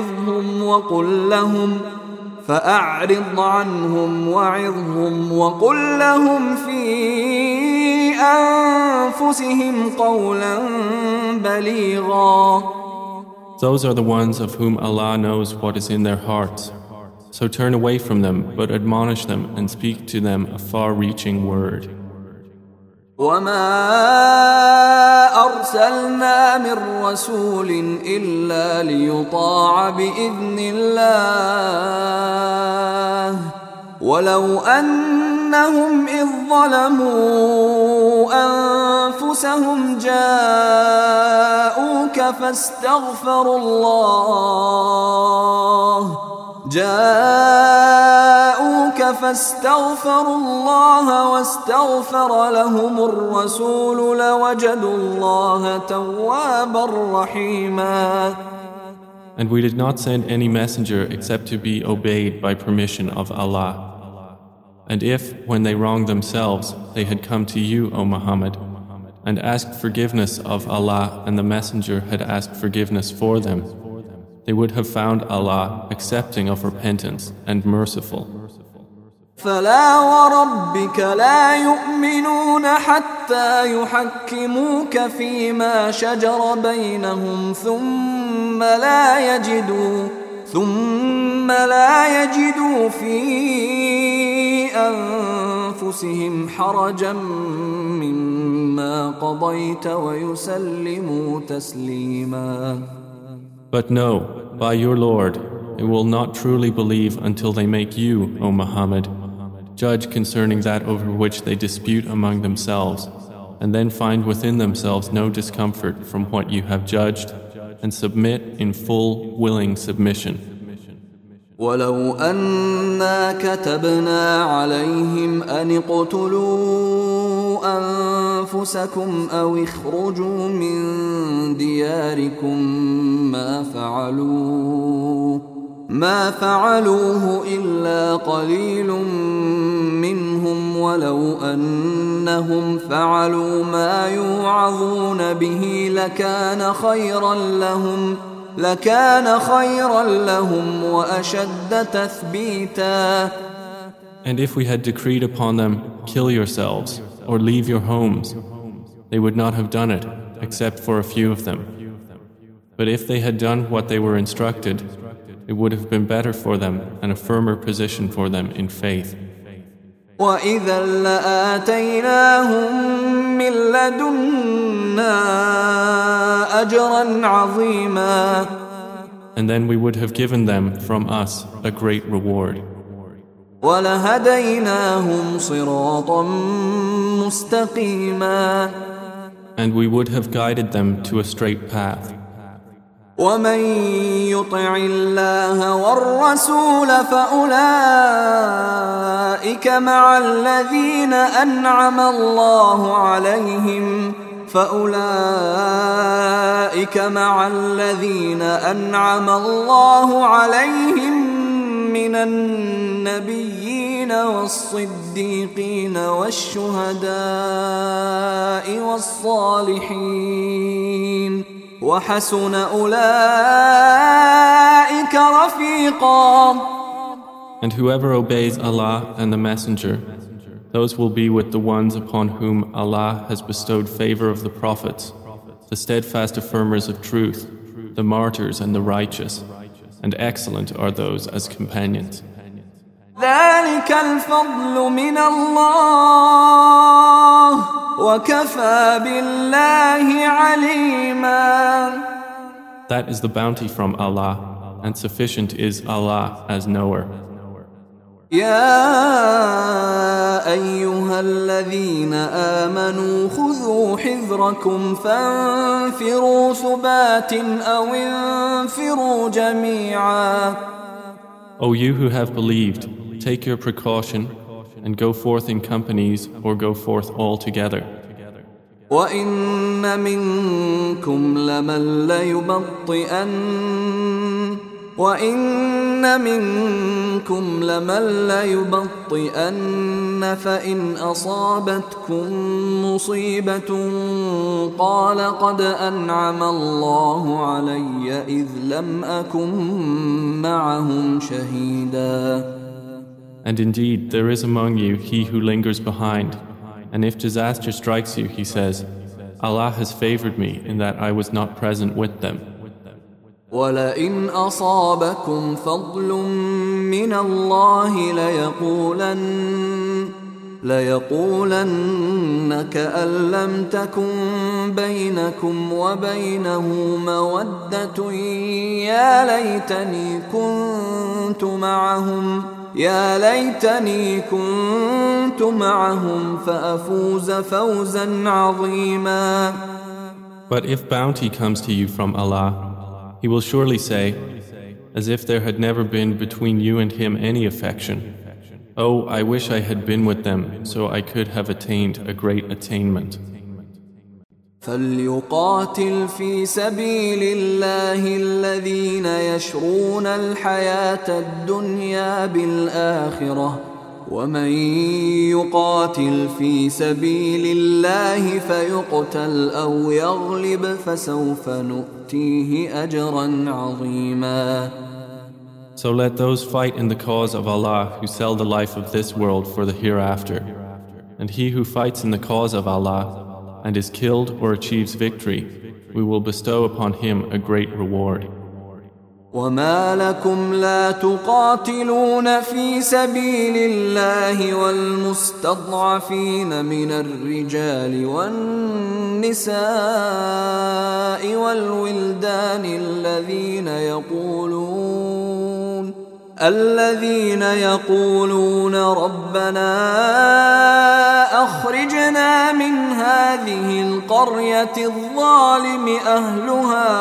Speaker 1: وعظهم وقل لهم في أنفسهم قولا بليغا.
Speaker 2: Those are the ones of whom Allah knows what is in their hearts. So turn away from them, but admonish them and speak to them a far-reaching word.
Speaker 1: وما أرسلنا من رسول إلا ليطاع بإذن الله ولو أنهم إذ ظلموا أنفسهم جاءوك فاستغفروا الله واستغفر لهم الرسول لوجدوا الله توابا رحيما.
Speaker 2: And we did not send any messenger except to be obeyed by permission of Allah. And if, when they wronged themselves, they had come to you, O Muhammad, and asked forgiveness of Allah and the messenger had asked forgiveness for them, they would have found Allah accepting of repentance and merciful.
Speaker 1: فلا وربك لا يؤمنون حتى يحكموك فيما شجر بينهم ثم لا يجدوا في أنفسهم حرجا مما قضيت ويسلموا تسليما.
Speaker 2: But no, by your Lord, they will not truly believe until they make you, O Muhammad, judge concerning that over which they dispute among themselves, and then find within themselves no discomfort from what you have judged, and submit in full, willing submission.
Speaker 1: ولو أنا كتبنا عليهم أن اقتلوا أنفسكم أو اخرجوا من دياركم ما فعلوه إلا قليل منهم ولو أنهم فعلوا ما يوعظون به لكان خيرا لهم وأشد تثبيتا.
Speaker 2: And if we had decreed upon them, kill yourselves, or leave your homes, they would not have done it, except for a few of them. But if they had done what they were instructed, it would have been better for them and a firmer position for them in faith.
Speaker 1: وَإِذًا لَآتَيْنَاهُمْ مِنْ لَدُنَّا أَجْرًا عَظِيمًا.
Speaker 2: And then we would have given them from us a great reward.
Speaker 1: وَلَهَدَيْنَاهُمْ صِرَاطًا مُسْتَقِيمًا.
Speaker 3: And we would have guided them to a straight path.
Speaker 1: ومن يطع الله والرسول فأولئك مع الذين أنعم الله عليهم من النبيين والصديقين والشهداء والصالحين وحسن أولئك رفيقا.
Speaker 2: And whoever obeys Allah and the Messenger, those will be with the ones upon whom Allah has bestowed favor of the prophets, the steadfast affirmers of truth, the martyrs and the righteous, and excellent are those as companions.
Speaker 1: ذلك الفضل من الله وكفى بالله عليما.
Speaker 2: That is the bounty from Allah, and sufficient is Allah as knower.
Speaker 1: يا أيها الذين آمنوا خذوا حذركم فانفروا ثبات أو انفروا جميعا.
Speaker 2: O you who have believed, take your precaution and go forth in companies or go forth all together.
Speaker 1: وإن منكم لمن ليبطئن فإن أصابتكم مصيبة قال قد أنعم الله علي إذ لم أكن معهم شهيدا.
Speaker 2: And indeed, there is among you he who lingers behind, and if disaster strikes you, he says, Allah has favored me in that I was not present with them.
Speaker 1: وَلَئِنْ أَصَابَكُمْ فَضْلٌ مِّنَ اللَّهِ لَيَقُولَنَّ كَأَن لَّمْ تَكُن بَيْنَكُمْ وَبَيْنَهُ مَوَدَّةٌ يا ليتني كنت معهم فأفوز فوزا عظيما.
Speaker 2: But if bounty comes to you from Allah, He will surely say, as if there had never been between you and Him any affection, Oh, I wish I had been with them so I could have attained a great attainment.
Speaker 1: فليقاتل في سبيل الله الذين يشرون الحياة الدنيا بالآخرة ومن يقاتل في سبيل الله فيقتل أو يغلب فسوف نؤتيه أجرا عظيما.
Speaker 2: So let those fight in the cause of Allah who sell the life of this world for the hereafter, and he who fights in the cause of Allah and is killed or achieves victory, we will bestow upon him a great reward.
Speaker 1: وما لكم لا تقاتلون في سبيل الله والمستضعفين من الرجال والنساء والولدان الذين يقولون ربنا أخرجنا من هذه القرية الظالم أهلها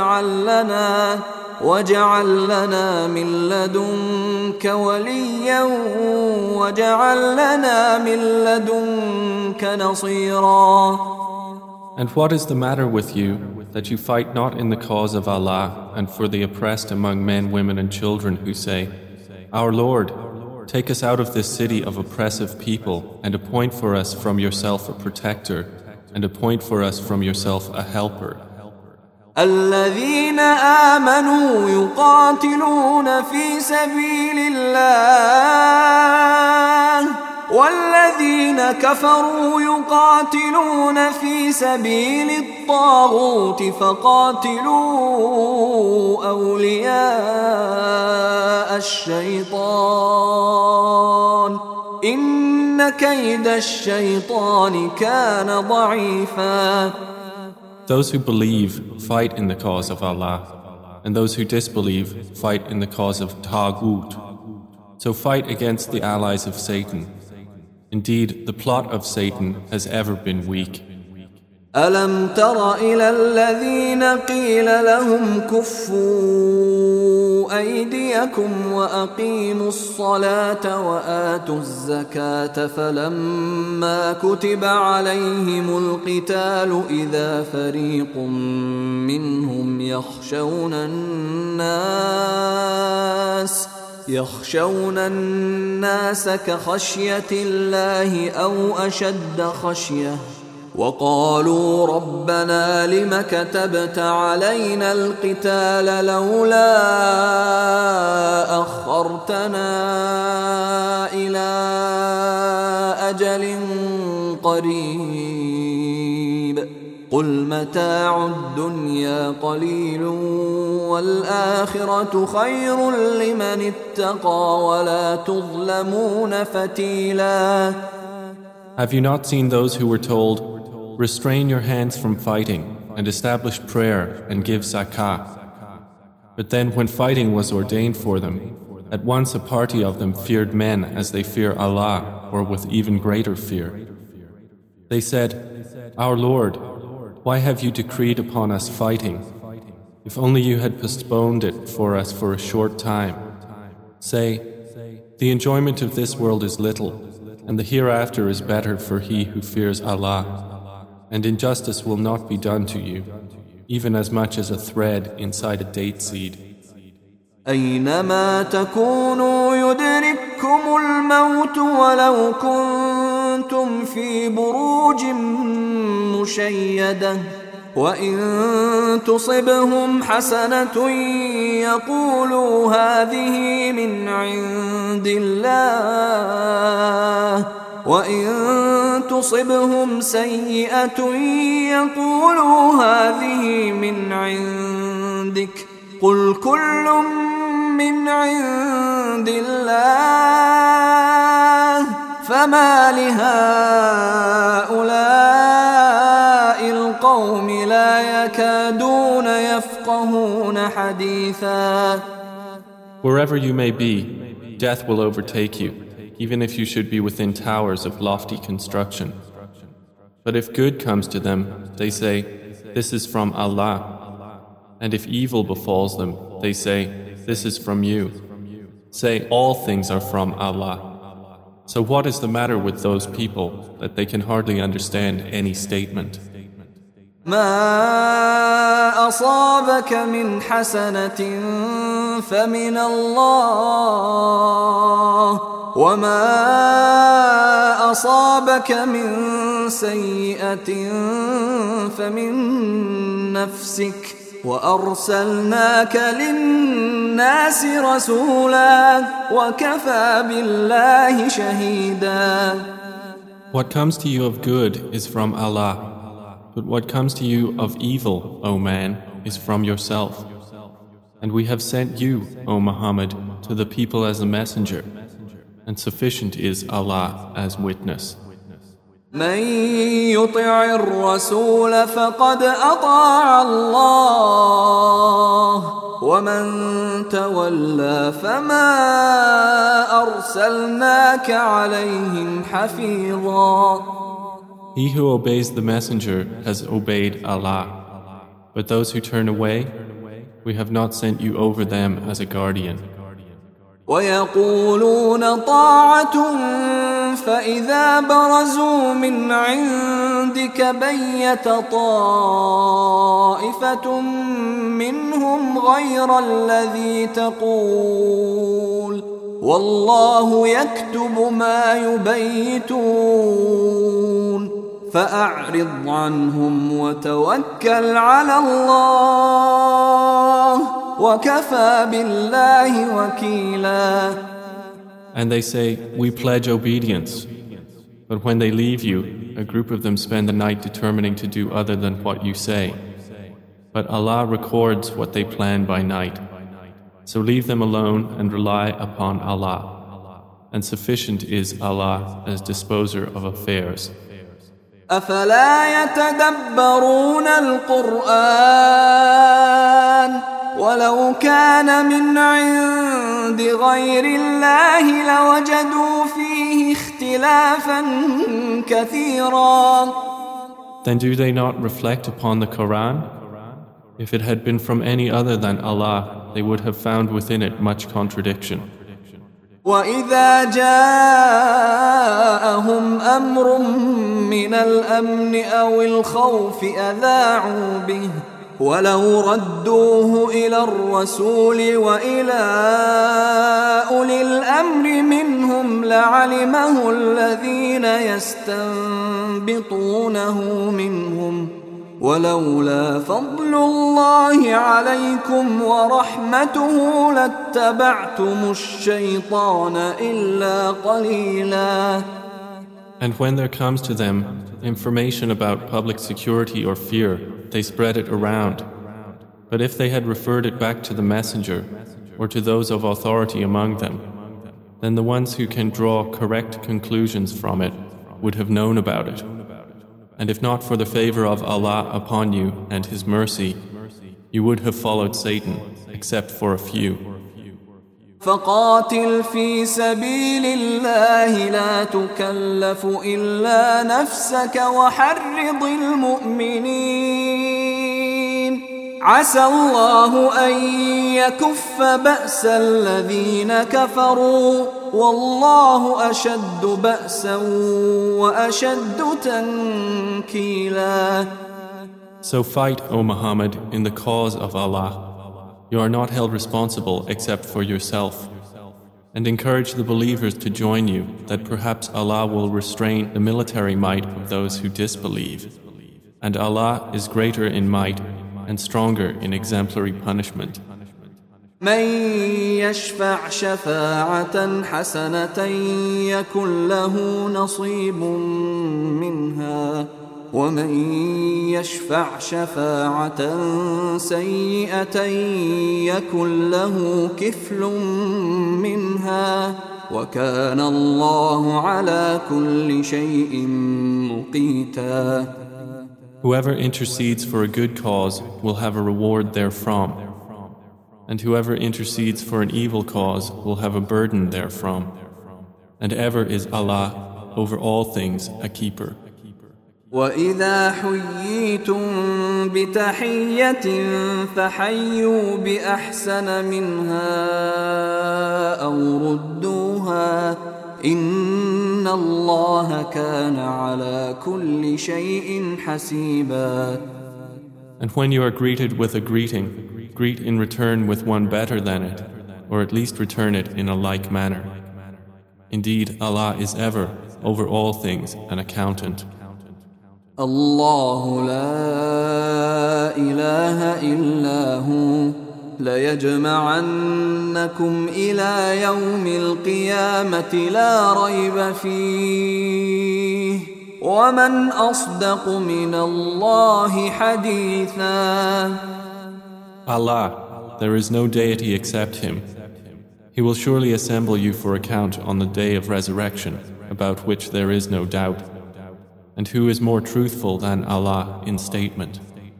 Speaker 1: واجعل لنا من لدنك وليا واجعل لنا من لدنك نصيرا.
Speaker 2: And what is the matter with you that you fight not in the cause of Allah and for the oppressed among men, women and children who say, Our Lord, take us out of this city of oppressive people and appoint for us from yourself a protector and appoint for us from yourself a helper.
Speaker 1: الذين آمنوا يقاتلون في سبيل الله والذين كفروا يقاتلون في سبيل الطاغوت فقاتلوا أولياء الشيطان إن كيد الشيطان كان ضعيفا.
Speaker 2: Those who believe fight in the cause of Allah, and those who disbelieve fight in the cause of Taghut. So fight against the allies of Satan. Indeed, the plot of Satan has ever been weak.
Speaker 1: ألم تر إلى الذين قيل لهم كفوا أيديكم وأقيموا الصلاة وآتوا الزكاة فلما كتب عليهم القتال إذا فريق منهم يخشون الناس كخشية الله أو أشد خشية وقالوا ربنا لم كتبت علينا القتال لولا أخرتنا إلى أجل قريب قل متاع الدنيا قليل والآخرة خير لمن اتقى ولا تظلمون فتيلا.
Speaker 2: Have you not seen those who were told, restrain your hands from fighting and establish prayer and give zakah. But then when fighting was ordained for them, at once a party of them feared men as they fear Allah, or with even greater fear. They said, "Our Lord, why have you decreed upon us fighting? If only you had postponed it for us for a short time." Say, "The enjoyment of this world is little, and the hereafter is better for he who fears Allah, and injustice will not be done to you, even as much as a thread inside a date seed."
Speaker 1: أينما تكونوا يدرككم الموت ولو كنتم في بروج مشيدة وإن تصبهم حسنة يقولوا هذه من عند الله وإن تصبهم سيئة يقولوا هذه من عندك قل كل من عند الله فما لهؤلاء القوم لا يكادون يفقهون حديثا.
Speaker 2: Wherever you may be, death will overtake you, even if you should be within towers of lofty construction. But if good comes to them, they say, "This is from Allah." And if evil befalls them, they say, "This is from you." Say, all things are from Allah. So what is the matter with those people that they can hardly understand any statement?
Speaker 1: ما أصابك من حسنة فمن الله وما أصابك من سيئة فمن نفسك وأرسلناك للناس رسولا وكفى بالله شهيدا.
Speaker 2: What comes to you of good is from Allah, but what comes to you of evil, O man, is from yourself. And we have sent you, O Muhammad, to the people as a messenger, and sufficient is Allah as witness.
Speaker 1: من يطع الرسول فقد أطاع الله ومن تولى فما أرسلناك عليهم حفيظا.
Speaker 2: He who obeys the messenger has obeyed Allah, but those who turn away, we have not sent you over them as a guardian.
Speaker 1: ويقولون طاعة فإذا برزوا من عندك بيت طائفة منهم غير الذي تقول والله يكتب ما يبيتون فأعرض عنهم وتوكل على الله وكفى بالله وكيلا.
Speaker 2: And they say, "We pledge obedience." But when they leave you, a group of them spend the night determining to do other than what you say. But Allah records what they plan by night. So leave them alone and rely upon Allah. And sufficient is Allah as disposer of affairs.
Speaker 1: أفلا يتدبرون القرآن ولو كان من عند غير الله لوجدوا فيه اختلافا كثيرا.
Speaker 2: Then do they not reflect upon the Quran? If it had been from any other than Allah, they would have found within it much contradiction.
Speaker 1: وإذا جاءهم أمر من الأمن أو الخوف أذاعوا به ولو ردوه إلى الرسول وإلى أولي الأمر منهم لعلمه الذين يستنبطونه منهم ولولا فضل الله عليكم ورحمته لاتبعتم الشيطان إلا قليلا.
Speaker 2: And when there comes to them information about public security or fear, they spread it around. But if they had referred it back to the messenger or to those of authority among them, then the ones who can draw correct conclusions from it would have known about it. And if not for the favor of Allah upon you and His mercy, you would have followed Satan, except for a few.
Speaker 1: فقاتل في سبيل الله لا تكلف إلا نفسك وحرض المؤمنين عسى الله أن يكف بأس الذين كفروا والله أشد بأسا وأشد تنكيلا.
Speaker 2: So fight, O Muhammad, in the cause of Allah. You are not held responsible except for yourself. And encourage the believers to join you, that perhaps Allah will restrain the military might of those who disbelieve. And Allah is greater in might and stronger in exemplary punishment.
Speaker 1: من يشفع شفاعة حسنة يكن له نصيب منها ومن يشفع شفاعة سيئة يكن له كفل منها وكان الله على كل شيء مقيتا.
Speaker 2: Whoever intercedes for a good cause will have a reward therefrom, and whoever intercedes for an evil cause will have a burden therefrom, and ever is Allah over all things a keeper.
Speaker 1: وَإِذَا حُيِّيتُم بِتَحِيَّةٍ فَحَيُّوا بِأَحْسَنَ مِنْهَا أَوْ رُدُّوهَا إِنَّ اللَّهَ كَانَ عَلَى كُلِّ شَيْءٍ حَسِيبًا.
Speaker 2: And when you are greeted with a greeting, greet in return with one better than it, or at least return it in a like manner. Indeed, Allah is ever, over all things, an accountant.
Speaker 1: الله لا إله إلا هو ليجمعنكم إلى يوم القيامة لا ريب فيه ومن أصدق من الله حديثا.
Speaker 2: Allah, there is no deity except Him. He will surely assemble you for account on the day of resurrection, about which there is no doubt. And who is more truthful than Allah in statement?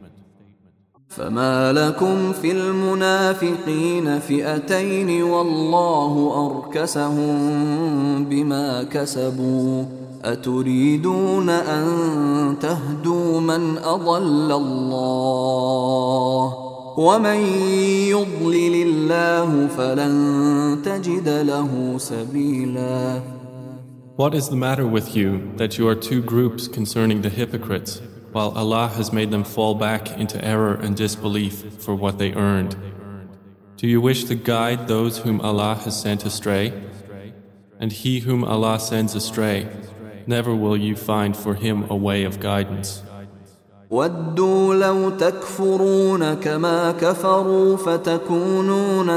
Speaker 1: فما لكم في المنافقين فئتين والله أركسهم بما كسبوا أتريدون أن تهدوا من أضل الله ومن يضلل الله فلن تجد له سبيلا.
Speaker 2: What is the matter with you that you are two groups concerning the hypocrites, while Allah has made them fall back into error and disbelief for what they earned? Do you wish to guide those whom Allah has sent astray? And he whom Allah sends astray, never will you find for him a way of guidance.
Speaker 1: وَدُّوا لَوْ تَكْفُرُونَ كَمَا كَفَرُوا فَتَكُونُونَ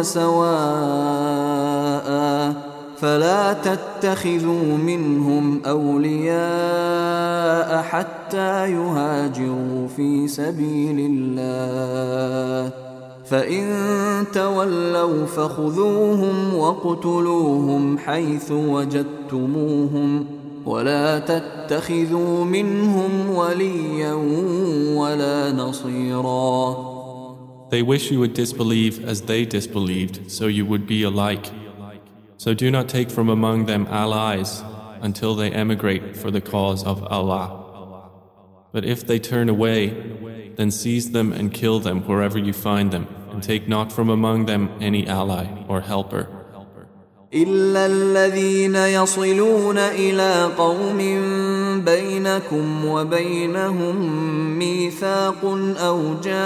Speaker 1: سَوَاءً فلا تتخذوا منهم أولياء حتى يهاجروا في سبيل الله فإن تولوا فخذوهم وَاقْتُلُوهُمْ حيث وجدتموهم ولا تتخذوا منهم وليا ولا نصيرا.
Speaker 2: They wish you would disbelieve as they disbelieved, so you would be alike. So do not take from among them allies until they emigrate for the cause of Allah. But if they turn away, then seize them and kill them wherever you find them, and take not from among them any ally or helper.
Speaker 1: إلا الذين يصلون إلى قوم بينكم وبينهم ميثاق أو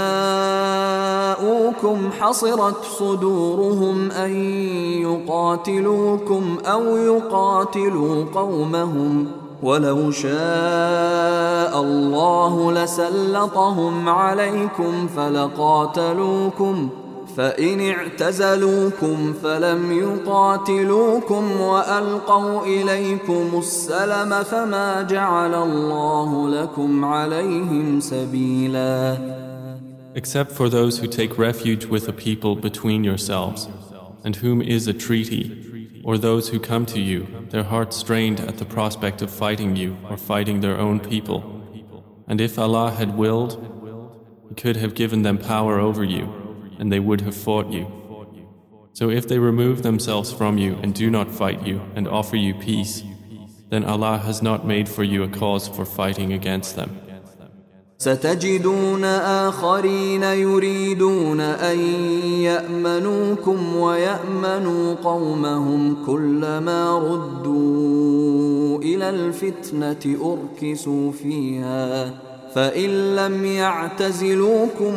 Speaker 1: جاءوكم حصرت صدورهم أن يقاتلوكم أو يقاتلوا قومهم ولو شاء الله لسلطهم عليكم فلقاتلوكم فإن اعتزلوكم فلم يقاتلوكم وألقوا إليكم السلم فما جعل الله لكم عليهم سبيلا.
Speaker 2: Except for those who take refuge with a people between yourselves, and whom is a treaty, or those who come to you, their hearts strained at the prospect of fighting you or fighting their own people. And if Allah had willed, He could have given them power over you, and they would have fought you. So if they remove themselves from you and do not fight you and offer you peace, then Allah has not made for you a cause for fighting against them.
Speaker 1: ستجدون آخرين يريدون أن يأمنوكم ويأمنوا قومهم كلما ردوا إلى الفتنة أركسوا فيها فإن لم يعتزلوكم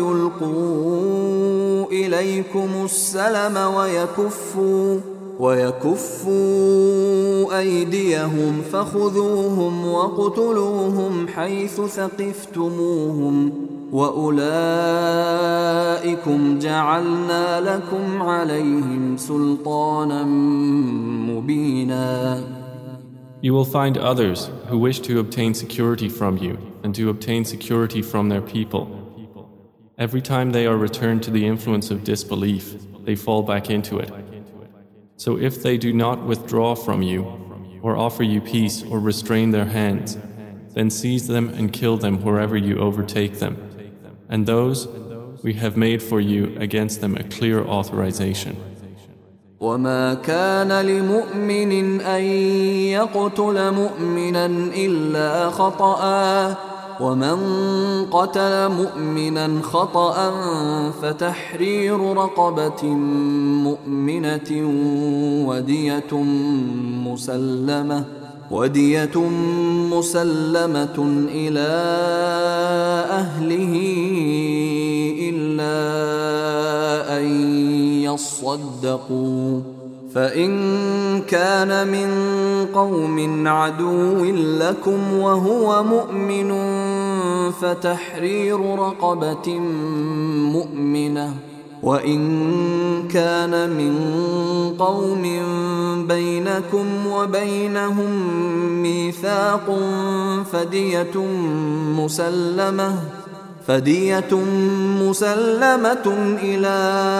Speaker 1: ويلقوا إليكم السلم ويكفوا أيديهم فخذوهم وقتلوهم حيث ثقفتموهم وأولئكم جعلنا لكم عليهم سلطانا مبينا.
Speaker 2: You will find others who wish to obtain security from you and to obtain security from their people. Every time they are returned to the influence of disbelief, they fall back into it. So if they do not withdraw from you, or offer you peace or restrain their hands, then seize them and kill them wherever you overtake them. And those we have made for you against them a clear authorization.
Speaker 1: وما كان لمؤمن أن يقتل مؤمنا إلا خطأ ومن قتل مؤمنا خطأ فتحرير رقبة مؤمنة ودية مسلمة إلى أهله إلا أن يصدقوا فإن كان من قوم عدو لكم وهو مؤمن فتحرير رقبة مؤمنة وإن كان من قوم بينكم وبينهم ميثاق فدية مسلمة إلى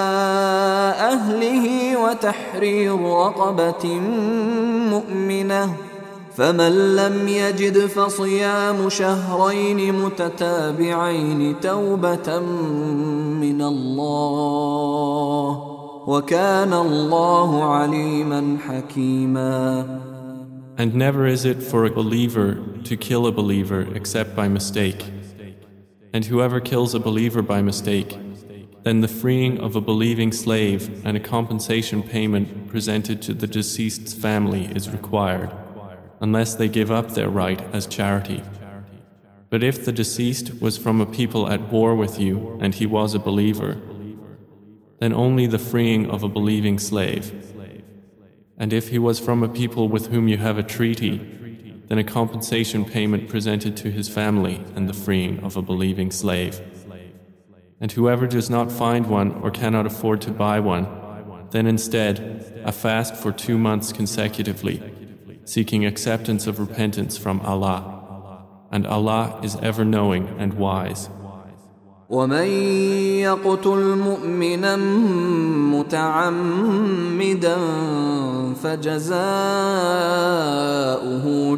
Speaker 1: أهله وتحرير رقبة مؤمنة فمن لم يجد فصيام شهرين متتابعين توبة من الله وكان الله عليما حكيما.
Speaker 2: And never is it for a believer to kill a believer except by mistake. And whoever kills a believer by mistake, then the freeing of a believing slave and a compensation payment presented to the deceased's family is required, unless they give up their right as charity. But if the deceased was from a people at war with you and he was a believer, then only the freeing of a believing slave. And if he was from a people with whom you have a treaty, then a compensation payment presented to his family and the freeing of a believing slave. And whoever does not find one or cannot afford to buy one, then instead a fast for 2 months consecutively, seeking acceptance of repentance from Allah. And Allah is ever knowing and wise.
Speaker 1: ومن يقتل مؤمنا متعمدا فجزاؤه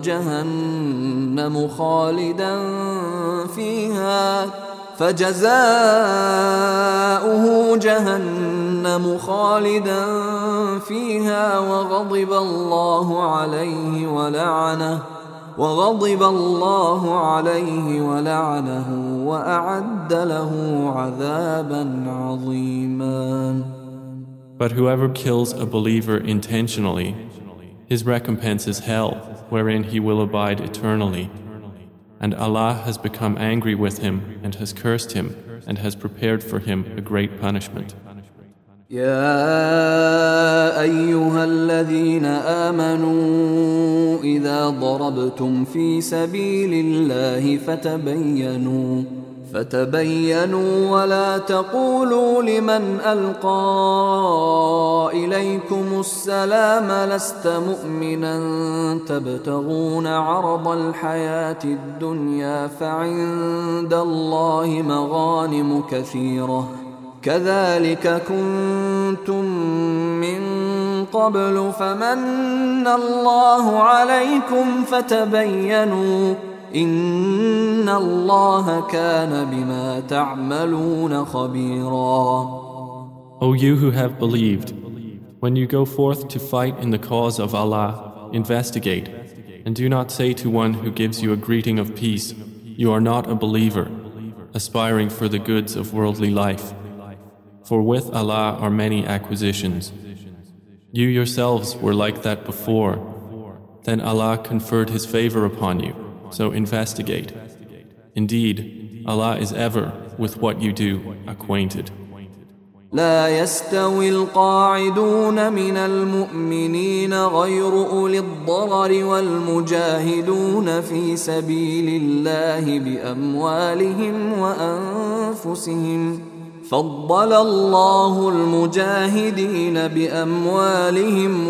Speaker 1: جهنم خالدا فيها وغضب الله عليه ولعنه وأعد له عذابا عظيما.
Speaker 2: But whoever kills a believer intentionally, his recompense is hell, wherein he will abide eternally. And Allah has become angry with him and has cursed him and has prepared for him a great punishment.
Speaker 1: يا أيها الذين آمنوا إذا ضربتم في سبيل الله فتبينوا ولا تقولوا لمن ألقى إليكم السلام لست مؤمنا تبتغون عرض الحياة الدنيا فعند الله مغانم كثيرة كذلك كنتم من قبل فمن الله عليكم فتبينوا إن الله كان بما تعملون خبيرا.
Speaker 2: O you who have believed, when you go forth to fight in the cause of Allah, investigate, and do not say to one who gives you a greeting of peace, you are not a believer, aspiring for the goods of worldly life. For with Allah are many acquisitions. You yourselves were like that before. Then Allah conferred His favor upon you, so investigate. Indeed, Allah is ever, with what you do, acquainted.
Speaker 1: لا يستوي القاعدون من المؤمنين غير أولي الضرر والمجاهدون في سبيل الله بأموالهم وأنفسهم. فضل الله المجاهدين بأموالهم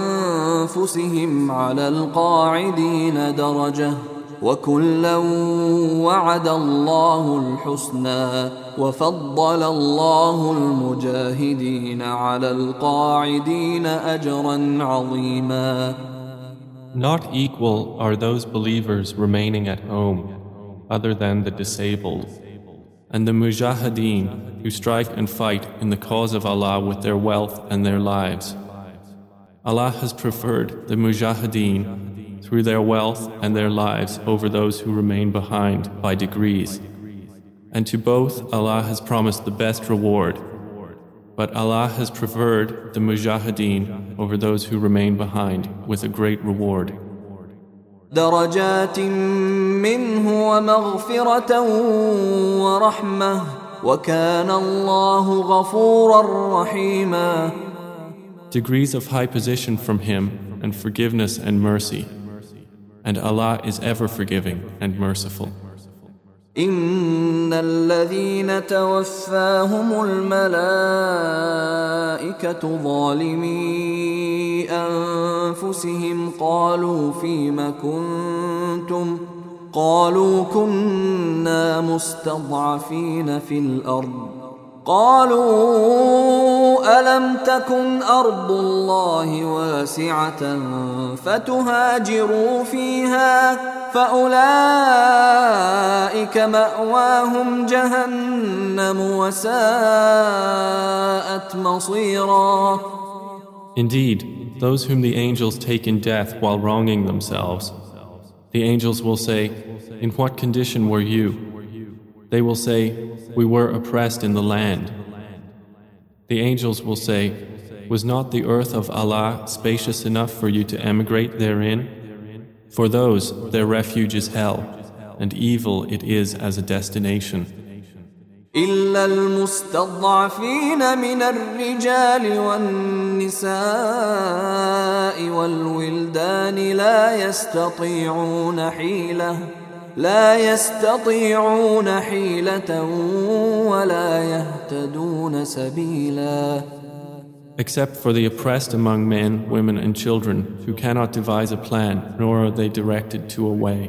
Speaker 1: وأنفسهم على القاعدين درجة وكلا وعد الله الحسنى وفضل الله المجاهدين على القاعدين أجرا عظيما.
Speaker 2: Not equal are those believers remaining at home, other than the disabled, and the mujahideen who strike and fight in the cause of Allah with their wealth and their lives. Allah has preferred the mujahideen through their wealth and their lives over those who remain behind by degrees. And to both Allah has promised the best reward. But Allah has preferred the mujahideen over those who remain behind with a great reward.
Speaker 1: درجات منه ومغفرة ورحمة وكان الله غفورا رحيما.
Speaker 2: Degrees of high position from Him and forgiveness and mercy. And Allah is ever forgiving and merciful.
Speaker 1: إن الذين توفاهم الملائكة ظالمي أنفسهم قالوا فيم كنتم قالوا كنا مستضعفين في الأرض قالوا ألم تكن أرض الله واسعة فتهاجروا فيها فأولئك مأواهم جهنم وساءت مصيرا.
Speaker 2: Indeed, those whom the angels take in death while wronging themselves, the angels will say, in what condition were you? They will say, we were oppressed in the land. The angels will say, was not the earth of Allah spacious enough for you to emigrate therein? For those, their refuge is hell, and evil it is as a destination.
Speaker 1: إلا المستضعفين من الرجال والنساء والولدان لا يستطيعون حيلة ولا يهتدون سبيلا.
Speaker 2: Except for the oppressed among men, women and children who cannot devise a plan, nor are they directed to a way.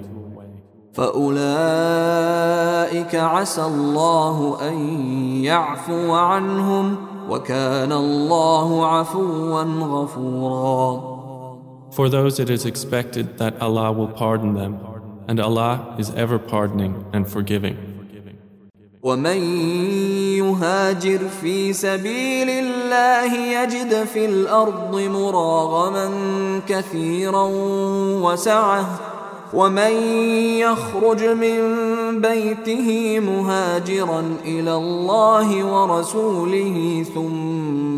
Speaker 1: فأولئك عسى الله أن يعفو عنهم وكان الله عفوا غفورا.
Speaker 2: For those it is expected that Allah will pardon them, and Allah is ever pardoning and forgiving.
Speaker 1: ومن يهاجر في سبيل الله يجد في الأرض مراغما كثيرا وسعة ومن يخرج من بيته مهاجرا إلى الله ورسوله ثم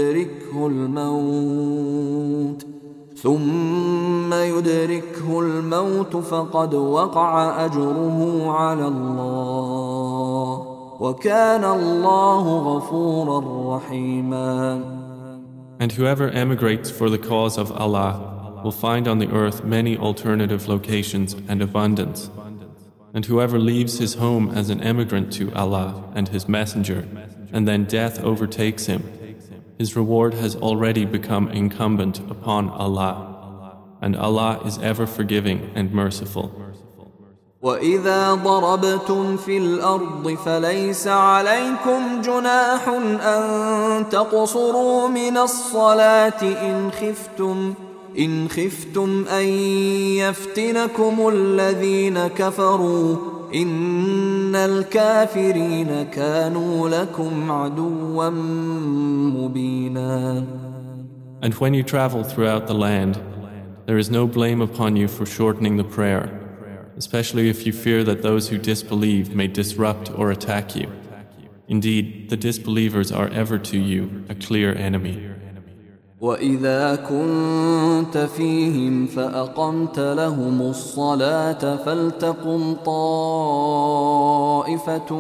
Speaker 1: يدركه الموت فقد وقع أجره على الله وكان الله غفورا رحيما.
Speaker 2: And whoever emigrates for the cause of Allah will find on the earth many alternative locations and abundance. And whoever leaves his home as an emigrant to Allah and His Messenger, and then death overtakes him, his reward has already become incumbent upon Allah. And Allah is ever forgiving and merciful.
Speaker 1: وَإِذَا ضَرَبْتُمْ فِي الْأَرْضِ فَلَيْسَ عَلَيْكُمْ جُنَاحٌ أَن تَقْصُرُوا مِنَ الصَّلَاةِ إن خفتم أن يفتنكم الذين كفروا إن الكافرين كانوا لكم عدوا مبينا.
Speaker 2: And when you travel throughout the land, there is no blame upon you for shortening the prayer, especially if you fear that those who disbelieve may disrupt or attack you. Indeed, the disbelievers are ever to you a clear enemy.
Speaker 1: وَإِذَا كُنْتَ فِيهِمْ فَأَقَمْتَ لَهُمُ الصَّلَاةَ فَلْتَقُمْ طَائِفَةٌ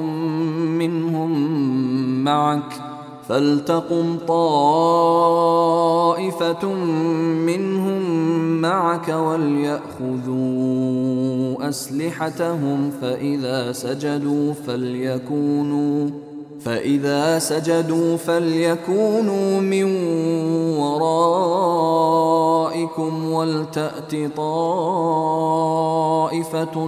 Speaker 1: مِّنْهُمْ مَعَكَ وَلْيَأْخُذُوا أَسْلِحَتَهُمْ فإذا سجدوا فليكونوا من ورائكم ولتأت طائفة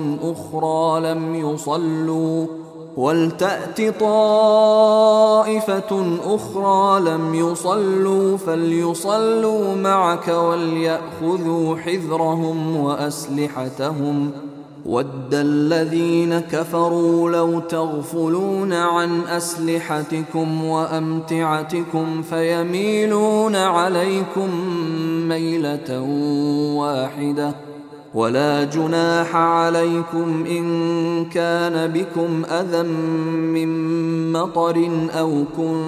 Speaker 1: أخرى لم يصلوا فليصلوا معك وليأخذوا حذرهم وأسلحتهم وَدَّ الَّذِينَ كَفَرُوا لَوْ تَغْفُلُونَ عَنْ أَسْلِحَتِكُمْ وَأَمْتِعَتِكُمْ فَيَمِيلُونَ عَلَيْكُمْ مَيْلَةً وَاحِدَةً وَلَا جُنَاحَ عَلَيْكُمْ إِن كَانَ بِكُمْ أَذًى مِّن مَّطَرٍ أَوْ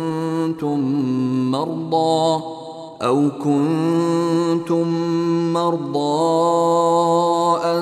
Speaker 1: كُنتُم مَّرْضَىٰ أَن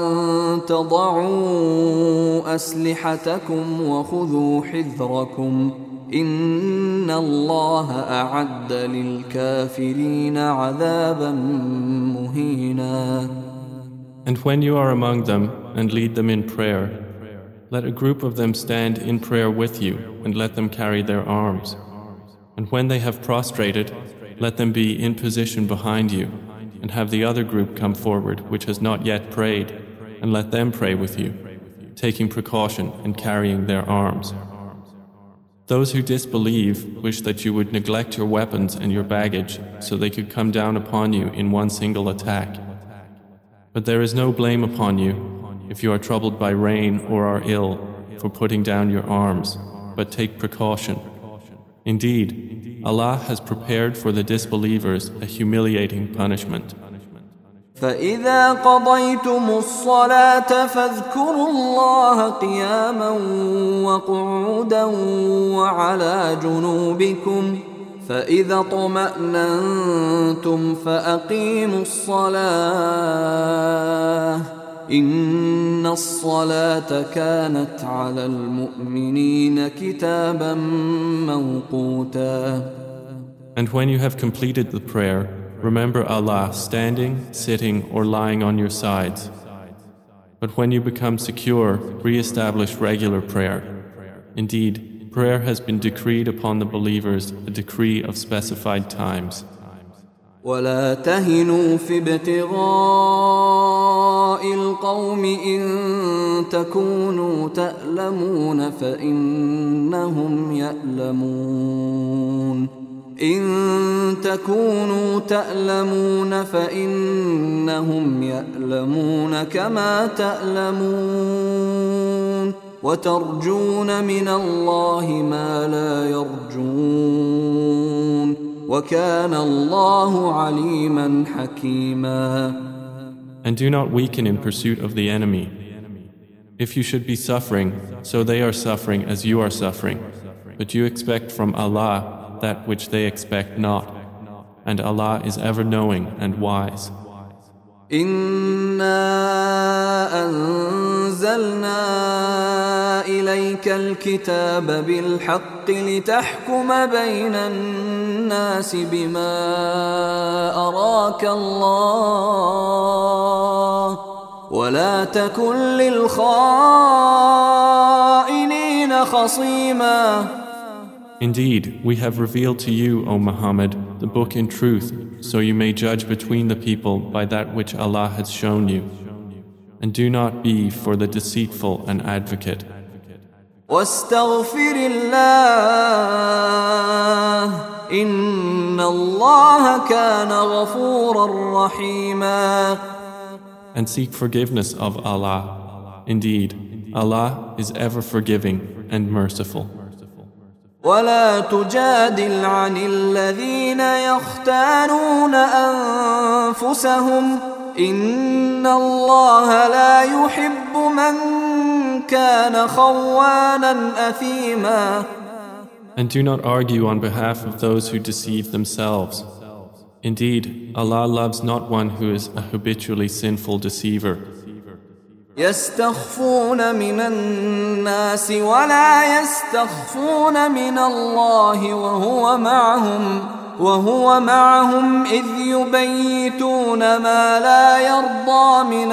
Speaker 1: تَضَعُوا أَسْلِحَتَكُمْ وَخُذُوا حِذْرَكُمْ إِنَّ اللَّهَ أَعَدَّ لِلْكَافِرِينَ عَذَابًا مُهِينًا.
Speaker 2: And when you are among them and lead them in prayer, let a group of them stand in prayer with you and let them carry their arms. And when they have prostrated, let them be in position behind you, and have the other group come forward which has not yet prayed, and let them pray with you, taking precaution and carrying their arms. Those who disbelieve wish that you would neglect your weapons and your baggage so they could come down upon you in one single attack. But there is no blame upon you if you are troubled by rain or are ill for putting down your arms, but take precaution. Indeed, Allah has prepared for the disbelievers a humiliating punishment.
Speaker 1: فَإِذَا قَضَيْتُمُ الصَّلَاةَ فَاذْكُرُوا اللَّهَ قِيَامًا وَقُعُودًا وَعَلَى جُنُوبِكُمْ فَإِذَا اطْمَأْنَنْتُمْ فَأَقِيمُوا الصَّلَاةَ إِنَّ الصَّلَاةَ كَانَتْ عَلَى الْمُؤْمِنِينَ كِتَابًا مَوْقُوتًا.
Speaker 2: And when you have completed the prayer, remember Allah standing, sitting, or lying on your sides. But when you become secure, re-establish regular prayer. Indeed, prayer has been decreed upon the believers, a decree of specified times.
Speaker 1: ولا تهنوا في ابتغاء القوم إن تكونوا تألمون فإنهم يألمون كما تألمون وترجون من الله ما لا يرجون وَكَانَ اللَّهُ عَلِيمًا حَكِيمًا.
Speaker 2: And do not weaken in pursuit of the enemy. If you should be suffering, so they are suffering as you are suffering. But you expect from Allah that which they expect not. And Allah is ever knowing and wise.
Speaker 1: إِنَّا أَنزَلْنَا إِلَيْكَ الْكِتَابَ بِالْحَقِّ لِتَحْكُمَ بَيْنَ النَّاسِ بِمَا أَرَاكَ اللَّهُ وَلَا تَكُنْ لِلْخَائِنِينَ خَصِيمًا.
Speaker 2: Indeed, we have revealed to you, O Muhammad, the book in truth, so you may judge between the people by that which Allah has shown you. And do not be for the deceitful an advocate.
Speaker 1: وَاسْتَغْفِرِ اللَّهَ إن الله كان غفورا رحيما.
Speaker 2: And seek forgiveness of Allah. Indeed, Allah is ever forgiving and merciful.
Speaker 1: ولا تجادل عن الذين يختانون أنفسهم إن الله لا يحب من كان خوانا أثيما.
Speaker 2: And do not argue on behalf of those who deceive themselves. Indeed, Allah loves not one who is a habitually sinful deceiver.
Speaker 1: يستخفون من الناس ولا يستخفون من الله وهو معهم إذ يبيتون ما لا يرضى من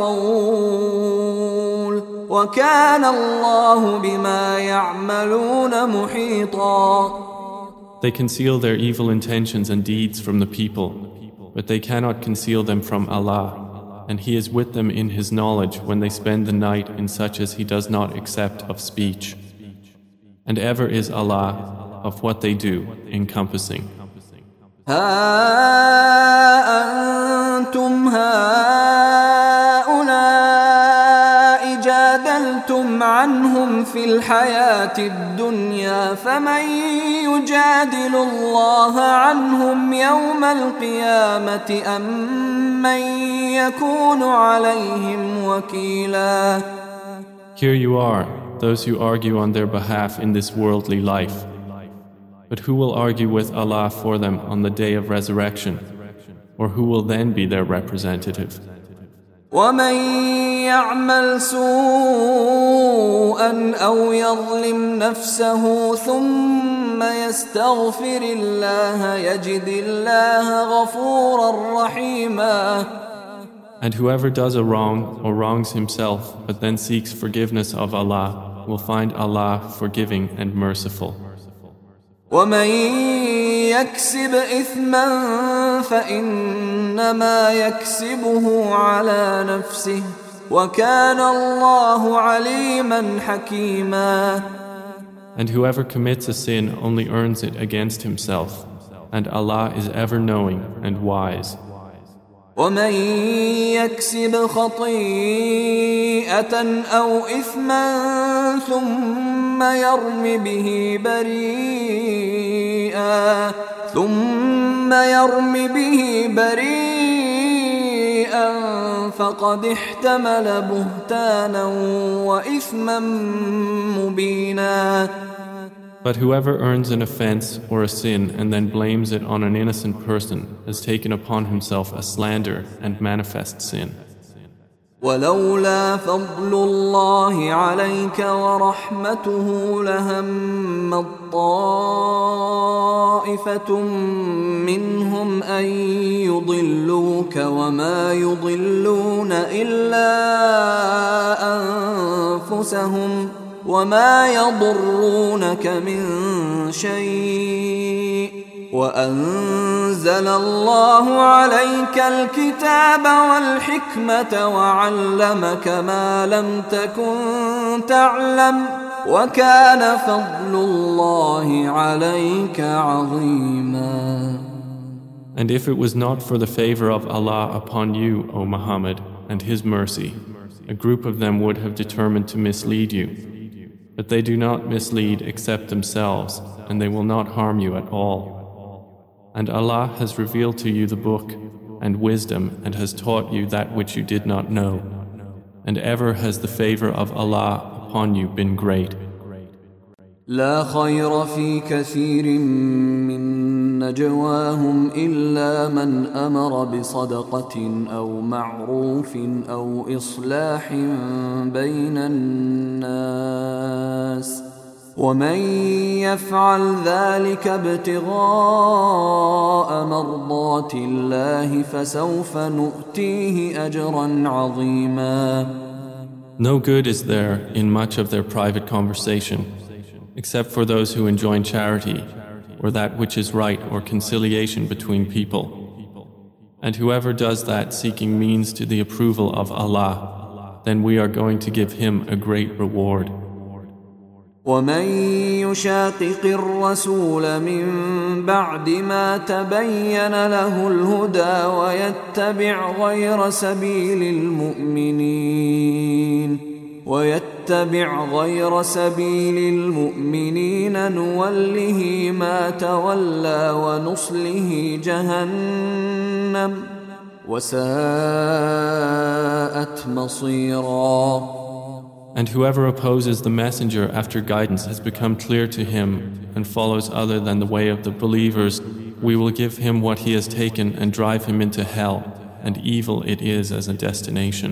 Speaker 1: القول وكان الله بما يعملون محيطا.
Speaker 2: They conceal their evil intentions and deeds from the people, but they cannot conceal them from Allah, and He is with them in His knowledge when they spend the night in such as He does not accept of speech. And ever is Allah of what they do encompassing.
Speaker 1: ها أنتم هؤلاء جادلتم عنهم في الحياة الدنيا فمن يجادل الله عنهم يوم القيامة أم من يكون عليهم وكيلا.
Speaker 2: Here you are, those who argue on their behalf in this worldly life. But who will argue with Allah for them on the day of resurrection? Or who will then be their representative?
Speaker 1: ومن يعمل سوءا أو يظلم نفسه ثم يستغفر الله يجد الله غفورا رحيما.
Speaker 2: And whoever does a wrong or wrongs himself but then seeks forgiveness of Allah will find Allah forgiving and merciful.
Speaker 1: ومن يكسب إثما فإنما يكسبه على نفسه وكان الله عليما حكيما.
Speaker 2: And whoever commits a sin only earns it against himself, and Allah is ever knowing and wise.
Speaker 1: ومن يكسب خطيئة أو إثما ثم يرم به بريئا فقد احتمل بهتانا وإثما مبينا.
Speaker 2: But whoever earns an offense or a sin and then blames it on an innocent person has taken upon himself a slander and manifest sin.
Speaker 1: ولولا فضل الله عليك ورحمته لهم طائفة منهم أن يضلوك وما يضلون إلا أنفسهم وما يضرونك من شيء وأنزل الله عليك الكتاب والحكمة وعلمك ما لم تكن تعلم وكان فضل الله عليك عظيما.
Speaker 2: And if it was not for the favor of Allah upon you, O Muhammad, and His mercy, a group of them would have determined to mislead you. But they do not mislead except themselves, and they will not harm you at all. And Allah has revealed to you the book and wisdom and has taught you that which you did not know. And ever has the favor of Allah upon you been great.
Speaker 1: لا خير في كثير من نجواهم إلا من أمر بصدقة أو معروف أو إصلاح بين الناس ومن يفعل ذلك ابتغاء مرضات الله فسوف نؤتيه أجرا عظيما.
Speaker 2: No good is there in much of their private conversation, except for those who enjoin charity, or that which is right or conciliation between people. And whoever does that seeking means to the approval of Allah, then we are going to give him a great reward.
Speaker 1: ومن يشاقق الرسول من بعد ما تبين له الهدى ويتبع غير سبيل المؤمنين نوله ما تولى ونصله جهنم وساءت مصيرا.
Speaker 2: And whoever opposes the messenger after guidance has become clear to him and follows other than the way of the believers, we will give him what he has taken and drive him into hell, and evil it is as a destination.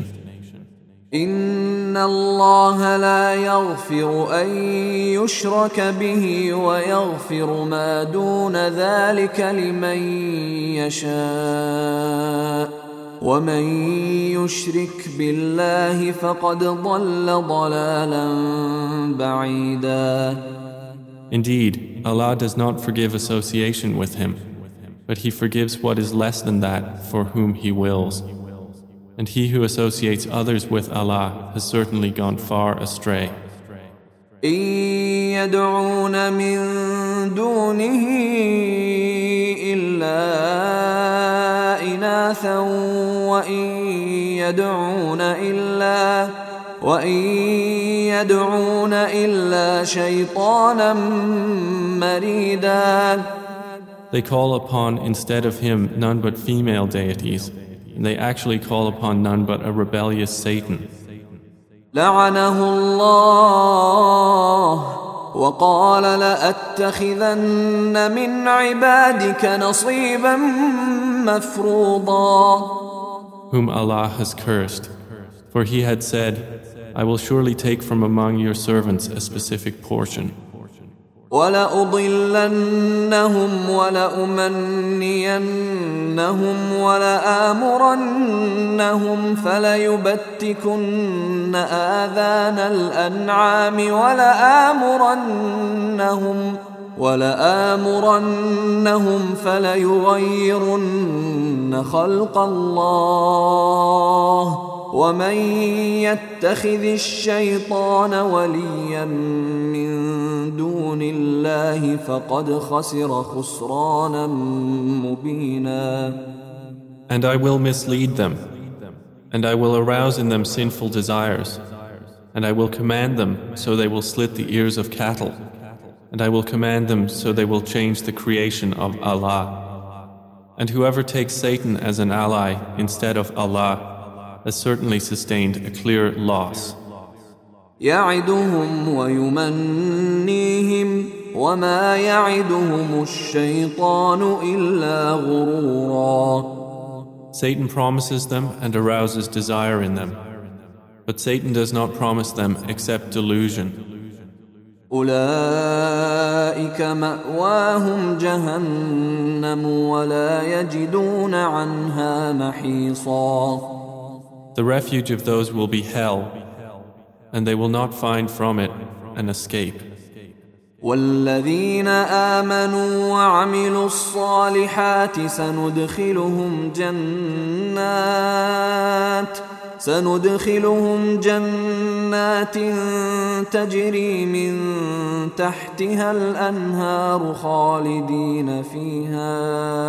Speaker 1: إن الله لا يغفر أن يشرك به ويغفر ما دون ذلك لمن يشاء ومن يشرك بالله فقد ضل ضلالا بعيدا.
Speaker 2: Indeed, Allah does not forgive association with Him, but He forgives what is less than that for whom He wills. And he who associates others with Allah has certainly gone far astray.
Speaker 1: إن يدعون من دونه إلا إناثا وإن يدعون إلا شيطانا مريدا.
Speaker 2: They call upon instead of him none but female deities, and they actually call upon none but a rebellious Satan.
Speaker 1: لعنه الله وقال لأتخذن من عبادك نصيبا مفروضا.
Speaker 2: Whom Allah has cursed, for he had said, I will surely take from among your servants a specific portion.
Speaker 1: وَلَأُضِلَّنَّهُمْ وَلَأُمَنِّيَنَّهُمْ وَلَآمُرَنَّهُمْ فَلَيُبَتِّكُنَّ آذَانَ الْأَنْعَامِ وَلَآمُرَنَّهُمْ فَلَيُغَيِّرُنَّ خَلْقَ اللَّهِ وَمَنْ يَتَّخِذِ الشَّيْطَانَ وَلِيًّا مِّن دُونِ اللَّهِ فَقَدْ خَسِرَ خُسْرَانًا مُبِينًا.
Speaker 2: And I will mislead them, and I will arouse in them sinful desires, and I will command them so they will slit the ears of cattle, and I will command them so they will change the creation of Allah. And whoever takes Satan as an ally instead of Allah has certainly sustained a clear loss.
Speaker 1: يعدهم ويمنيهم وما يعدهم الشيطان إلا غرورا.
Speaker 2: Satan promises them and arouses desire in them, but Satan does not promise them except delusion.
Speaker 1: أولئك مأواهم جهنم ولا يجدون عنها محيصا.
Speaker 2: The refuge of those will be hell, and they will not find from it an escape.
Speaker 1: والذين آمنوا وعملوا الصالحات سندخلهم جنات تجري من تحتها الأنهار خالدين فيها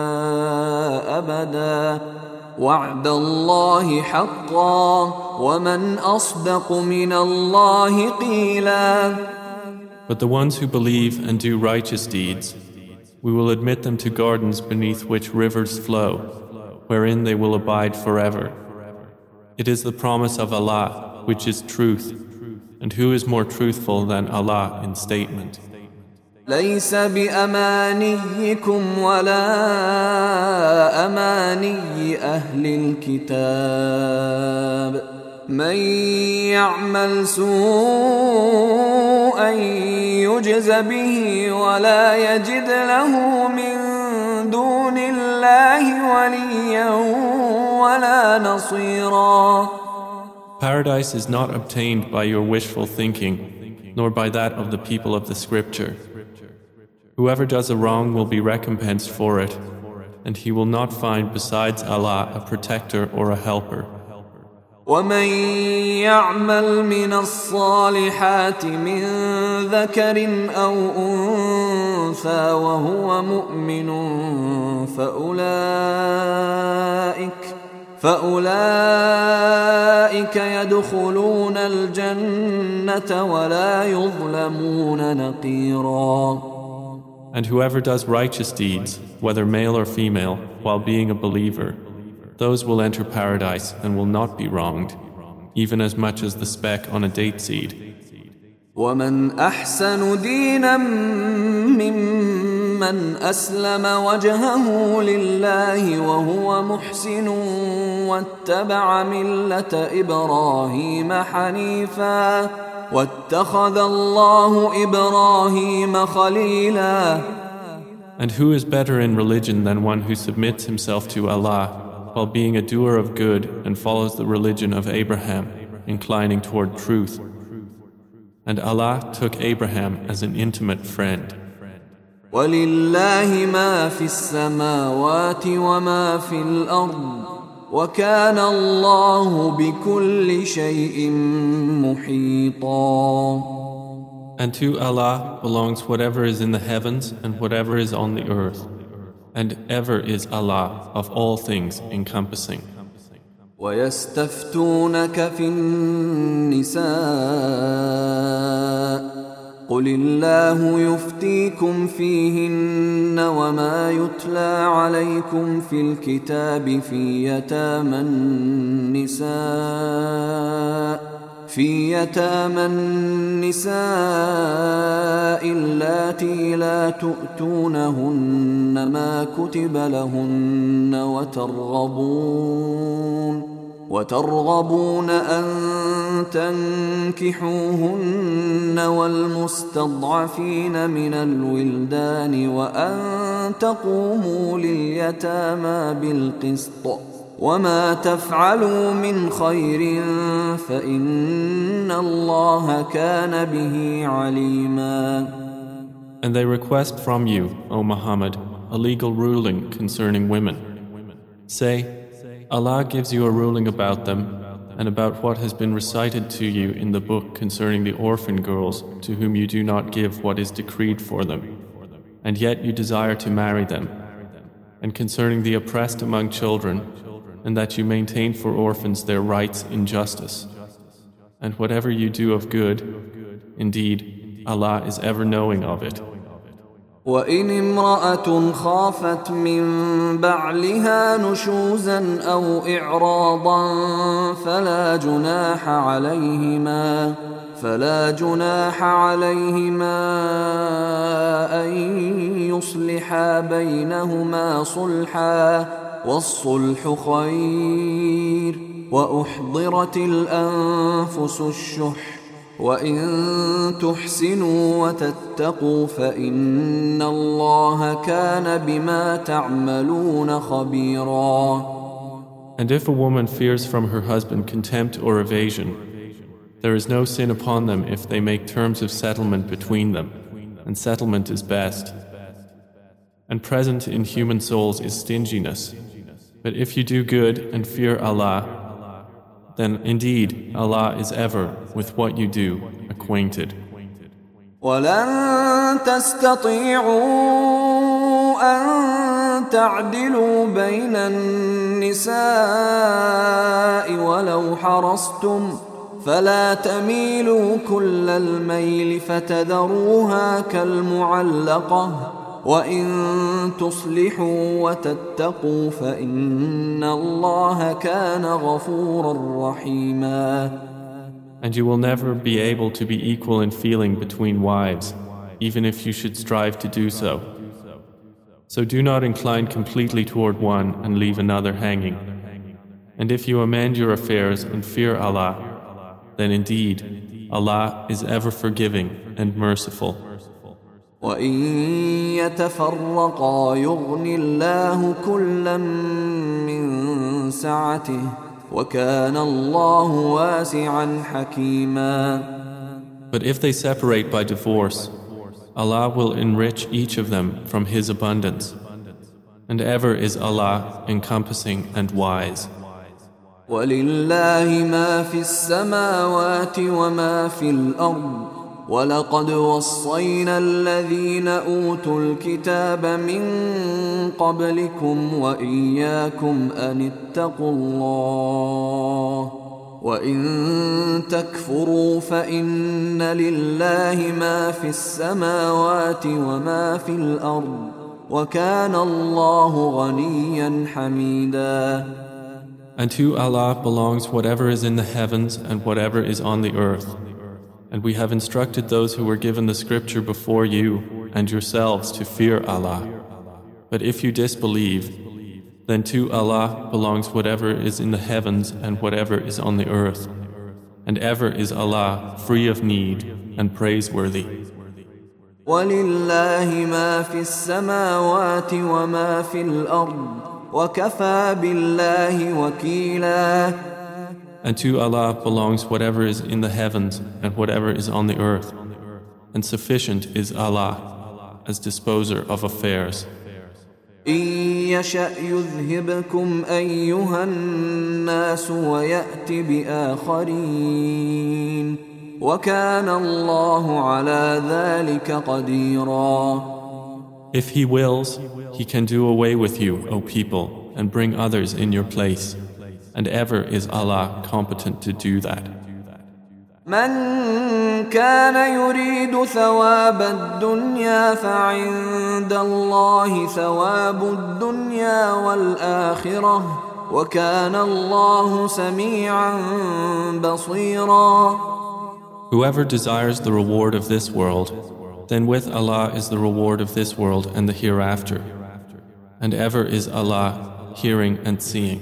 Speaker 1: أبدا وعد الله حقا ومن أصدق من الله قيلا.
Speaker 2: But the ones who believe and do righteous deeds, we will admit them to gardens beneath which rivers flow, wherein they will abide forever. It is the promise of Allah, which is truth, and who is more truthful than Allah in statement?
Speaker 1: ليس بأمانيكم ولا أماني أهل الكتاب من يعمل سوءا يجز به ولا يجد له من دون الله وليا ولا نصيرا.
Speaker 2: Paradise is not obtained by your wishful thinking, nor by that of the people of the scripture. Whoever does a wrong will be recompensed for it, and he will not find besides Allah a protector or a helper.
Speaker 1: ومن يعمل من الصالحات من ذكر أو أنثى وهو مؤمن فأولئك يدخلون الجنة ولا يظلمون نقيرا.
Speaker 2: And whoever does righteous deeds, whether male or female, while being a believer, those will enter paradise and will not be wronged, even as much as the speck on a date seed.
Speaker 1: ومن أحسن دينا ممن أسلم وجهه لله وهو محسن واتبع ملة إبراهيم حنيفا واتخذ الله إبراهيم خليلا.
Speaker 2: And who is better in religion than one who submits himself to Allah while being a doer of good and follows the religion of Abraham, inclining toward truth? And Allah took Abraham as an intimate friend.
Speaker 1: وَلِلَّهِ مَا فِي السَّمَاوَاتِ وَمَا فِي الْأَرْضِ وَكَانَ اللَّهُ بِكُلِّ شَيْءٍ مُحِيطًا.
Speaker 2: And to Allah belongs whatever is in the heavens and whatever is on the earth. And ever is Allah of all things encompassing.
Speaker 1: وَيَسْتَفْتُونَكَ فِي النِّسَاءِ قُلِ اللَّهُ يُفْتِيكُمْ فِيهِنَّ وَمَا يُتْلَى عَلَيْكُمْ فِي الْكِتَابِ في يتامى النساء اللاتي لا تؤتونهن ما كتب لهن وترغبون أن تنكحوهن والمستضعفين من الولدان وأن تقوموا لليتامى بالقسط وما تفعلوا من خير فإن الله كان به عليما.
Speaker 2: And they request from you, O Muhammad, a legal ruling concerning women. Say, Allah gives you a ruling about them and about what has been recited to you in the book concerning the orphan girls to whom you do not give what is decreed for them, and yet you desire to marry them, and concerning the oppressed among children, and that you maintain for orphans their rights in justice. And whatever you do of good, indeed, Allah is ever knowing of it.
Speaker 1: وَإِنِ امْرَأَةٌ خَافَتْ مِنْ بَعْلِهَا نُشُوزًا أَوْ إِعْرَاضًا فلا جناح عليهما أن يصلحا بينهما صلحا والصلح خير وأحضرت الأنفس الشح وإن تحسنوا وتتقوا فإن الله كان بما تعملون خبيرا.
Speaker 2: And if a woman fears from her husband contempt or evasion, there is no sin upon them if they make terms of settlement between them, and settlement is best. And present in human souls is stinginess. But if you do good and fear Allah, then indeed Allah is ever with what you do acquainted.
Speaker 1: وَلَن تَسْتَطِيعُوا أَن تَعْدِلُوا بَيْنَ النِّسَاءِ وَلَوْ حَرَصْتُمْ فَلَا تَمِيلُوا كُلَّ الْمَيْلِ فَتَذَرُوهَا كَالْمُعَلَّقَةِ وَإِن تُصْلِحُوا وَتَتَّقُوا فَإِنَّ اللَّهَ كَانَ غَفُورًا رَحِيمًا.
Speaker 2: And you will never be able to be equal in feeling between wives, even if you should strive to do so. So do not incline completely toward one and leave another hanging. And if you amend your affairs and fear Allah, then indeed Allah is ever forgiving and merciful.
Speaker 1: وَإِن يَتَفَرَّقَا يُغْنِ اللَّهُ كُلًّا مِّن سَعَتِهِ وَكَانَ اللَّهُ وَاسِعًا حَكِيمًا.
Speaker 2: But if they separate by divorce, Allah will enrich each of them from His abundance, and ever is Allah encompassing and wise.
Speaker 1: ولله ما في السماوات وما في الأرض ولقد وصينا الذين أوتوا الكتاب من قبلكم وإياكم أن اتقوا الله وإن تكفروا فإن لله ما في السماوات وما في الأرض وكان الله غنيا حميدا.
Speaker 2: And to Allah belongs whatever is in the heavens and whatever is on the earth. And we have instructed those who were given the scripture before you and yourselves to fear Allah. But if you disbelieve, then to Allah belongs whatever is in the heavens and whatever is on the earth. And ever is Allah free of need and praiseworthy.
Speaker 1: وَلِلَّهِ مَا فِي السَّمَاوَاتِ وَمَا فِي الْأَرْضِ وَكَفَى بِاللَّهِ وَكِيلًا.
Speaker 2: And to Allah belongs whatever is in the heavens and whatever is on the earth. And sufficient is Allah as disposer of affairs.
Speaker 1: إِن يَشَأْ يُذْهِبْكُمْ أَيُّهَا النَّاسُ وَيَأْتِ بِآخَرِينَ وَكَانَ اللَّهُ عَلَى ذَلِكَ قَدِيرًا.
Speaker 2: If He wills, He can do away with you, O people, and bring others in your place. And ever is Allah competent to do that.
Speaker 1: من كان يريد ثواب الدنيا فعند الله ثواب الدنيا والآخرة وكان الله سميعا بصيرا.
Speaker 2: Whoever desires the reward of this world, then with Allah is the reward of this world and the hereafter. And ever is Allah hearing and seeing.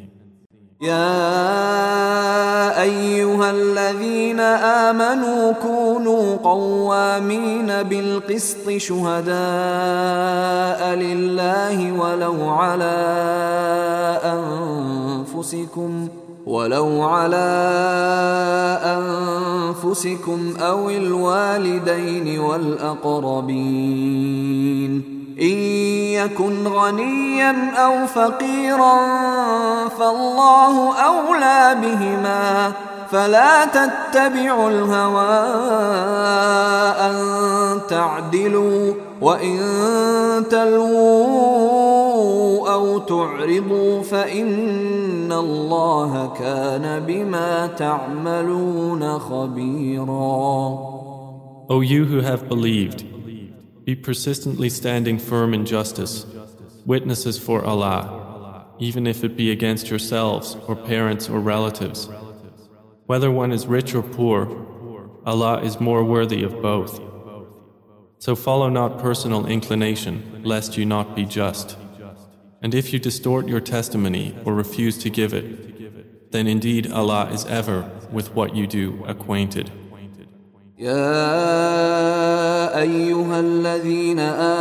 Speaker 1: يا أيها الذين آمنوا كونوا قوامين بالقسط شهداء لله ولو على أنفسكم أو الوالدين والأقربين إن يكن غنيا أو فقيرا فالله أولى بهما فلا تتبعوا الهوى أن تعدلوا وإن تلووا أو تعرضوا فإن الله كان بما تعملون خبيرا.
Speaker 2: O you who have believed, be persistently standing firm in justice, witnesses for Allah, even if it be against yourselves or parents or relatives. Whether one is rich or poor, Allah is more worthy of both. So follow not personal inclination, lest you not be just. And if you distort your testimony or refuse to give it, then indeed Allah is ever with what you do acquainted.
Speaker 1: يا أيها الذين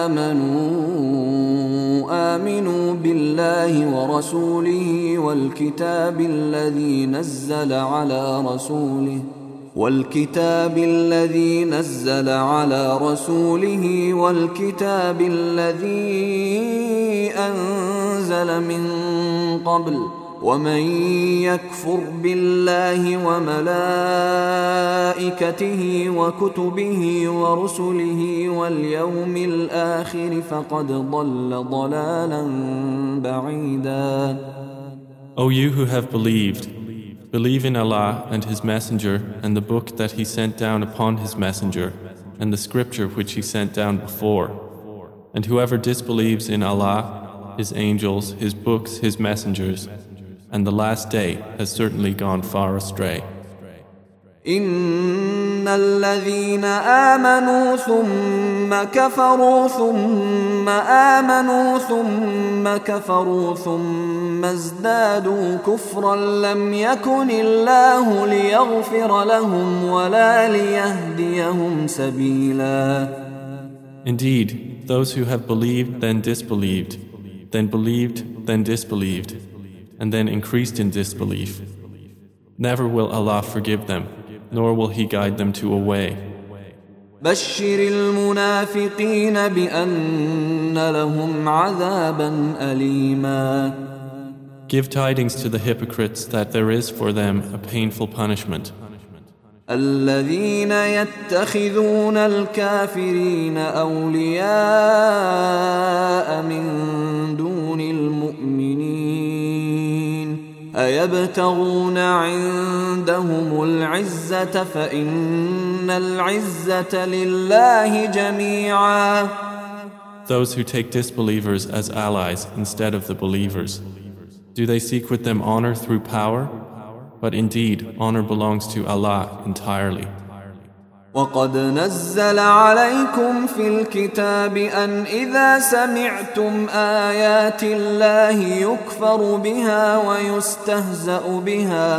Speaker 1: آمنوا بالله ورسوله والكتاب الذي نزل على رسوله والكتاب الذي أنزل من قبل ومن يكفر بالله وملائكته وكتبه ورسله واليوم الآخر فقد ضل ضلالا بعيدا.
Speaker 2: O you who have believed, believe in Allah and His Messenger and the book that He sent down upon His Messenger and the scripture which He sent down before. And whoever disbelieves in Allah, His angels, His books, His messengers, and the last day has certainly gone far astray.
Speaker 1: إن الذين آمنوا ثم كفروا ثم آمنوا ثم كفروا ثم ازدادوا كفرا لم يكن الله ليغفر لهم ولا ليهديهم سبيلا.
Speaker 2: Indeed, those who have believed then disbelieved, then believed then disbelieved, and then increased in disbelief. Never will Allah forgive them, nor will He guide them to a way.
Speaker 1: بشر المنافقين بأن لهم عذابا أليما.
Speaker 3: Give tidings to the hypocrites that there is for them a painful punishment.
Speaker 1: الذين يتخذون الكافرين أولياء من دون المؤمنين أيبتغون عندهم العزة فإن العزة لله جميعا.
Speaker 3: Those who take disbelievers as allies instead of the believers, do they seek with them honor through power? But indeed, honor belongs to Allah entirely.
Speaker 1: وقد نزل عليكم في الكتاب أن إذا سمعتم آيات الله يكفر بها ويستهزأ بها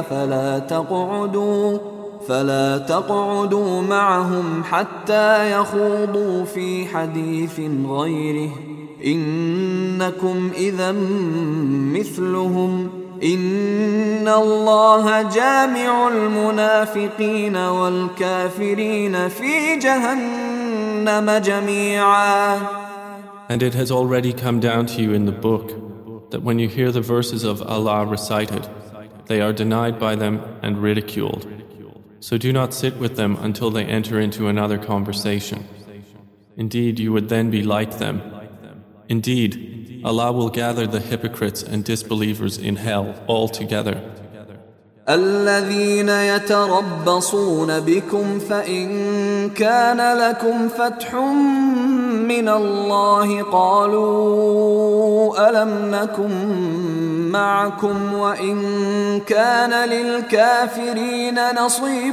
Speaker 1: فلا تقعدوا معهم حتى يخوضوا في حديث غيره إنكم إذا مثلهم إن الله جامع المنافقين والكافرين في جهنم جميعا.
Speaker 3: And it has already come down to you in the book that when you hear the verses of Allah recited, they are denied by them and ridiculed. So do not sit with them until they enter into another conversation. Indeed, you would then be like them. Indeed, Allah will gather the hypocrites and disbelievers in hell all together.
Speaker 1: الذين يتربصون بكم فإن كان لكم فتح من الله قالوا ألم نكن معكم وإن كان للكافرين نصيب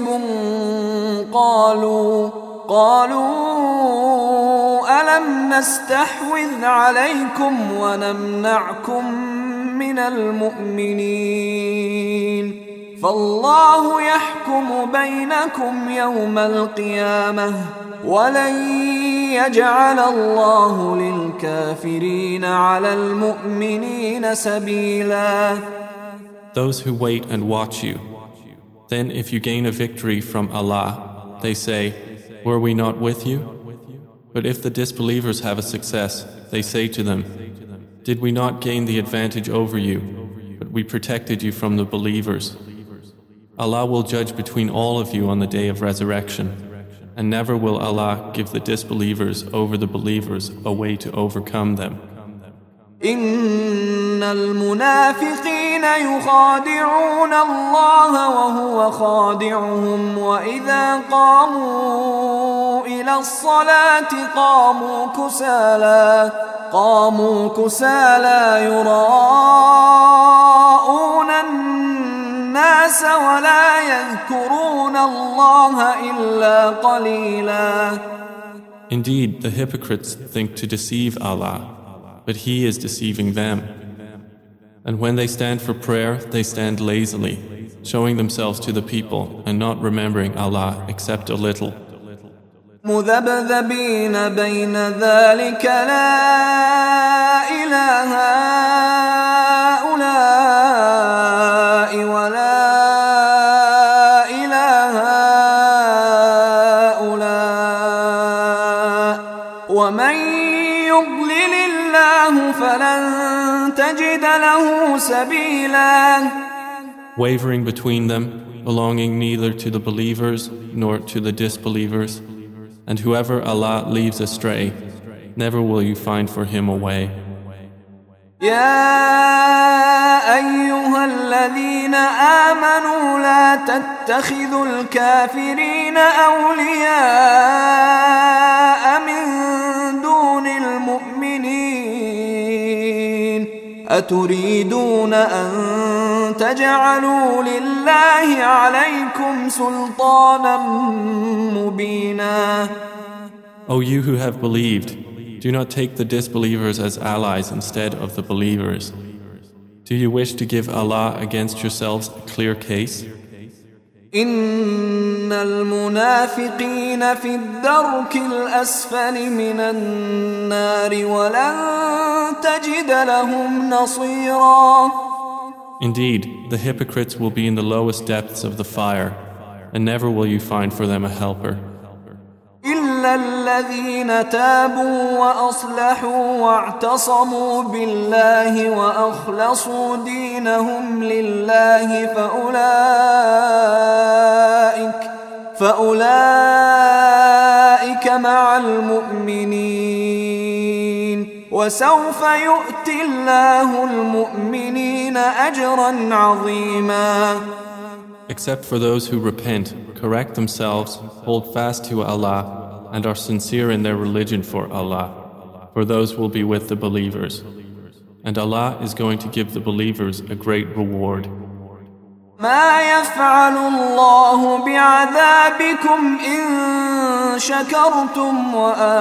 Speaker 1: قالوا ألم نستحوذ عليكم ونمنعكم من المؤمنين فالله يحكم بينكم يوم القيامة ولن يجعل الله للكافرين على المؤمنين سبيلا.
Speaker 3: Those who wait and watch you, then if you gain a victory from Allah, they say, were we not with you? But if the disbelievers have a success, they say to them, did we not gain the advantage over you, but we protected you from the believers? Allah will judge between all of you on the day of resurrection, and never will Allah give the disbelievers over the believers a way to overcome them.
Speaker 1: إن المنافقين يخادعون الله وهو خادعهم وإذا قاموا إلى الصلاة قاموا كسالى يراءون الناس ولا يذكرون الله إلا قليلا.
Speaker 3: Indeed, the hypocrites think to deceive Allah, but He is deceiving them. And when they stand for prayer, they stand lazily, showing themselves to the people and not remembering Allah except a little.
Speaker 1: مذبذبين بين ذلك لا إله هؤلاء ولا إله هؤلاء ومن يضلل الله فلن تجد له سبيلا.
Speaker 3: Wavering between them, belonging neither to the believers nor to the disbelievers, and whoever Allah leaves astray, never will you find for him a way.
Speaker 1: يا أيها الذين آمنوا لا تتخذوا الكافرين أولياء من دون المؤمنين أتريدون أن تجعلوا لله عليكم سلطانا مبينا.
Speaker 3: O you who have believed, do not take the disbelievers as allies instead of the believers. Do you wish to give Allah against yourselves a clear case?
Speaker 1: إن المنافقين في الدرك الأسفل من النار ولن تجد لهم نصيرا.
Speaker 3: Indeed, the hypocrites will be in the lowest depths of the fire, and never will you find for them a helper.
Speaker 1: إلا إلا الذين تابوا وأصلحوا واعتصموا بالله وأخلصوا دينهم لله فأولئك مع المؤمنين وسوف يؤتي الله المؤمنين أجرا عظيما.
Speaker 3: Except for those who repent, correct themselves, hold fast to Allah, and are sincere in their religion for Allah, for those will be with the believers. And Allah is going to give the believers a great reward.
Speaker 1: ما يفعل الله بعذابكم إن شكرتم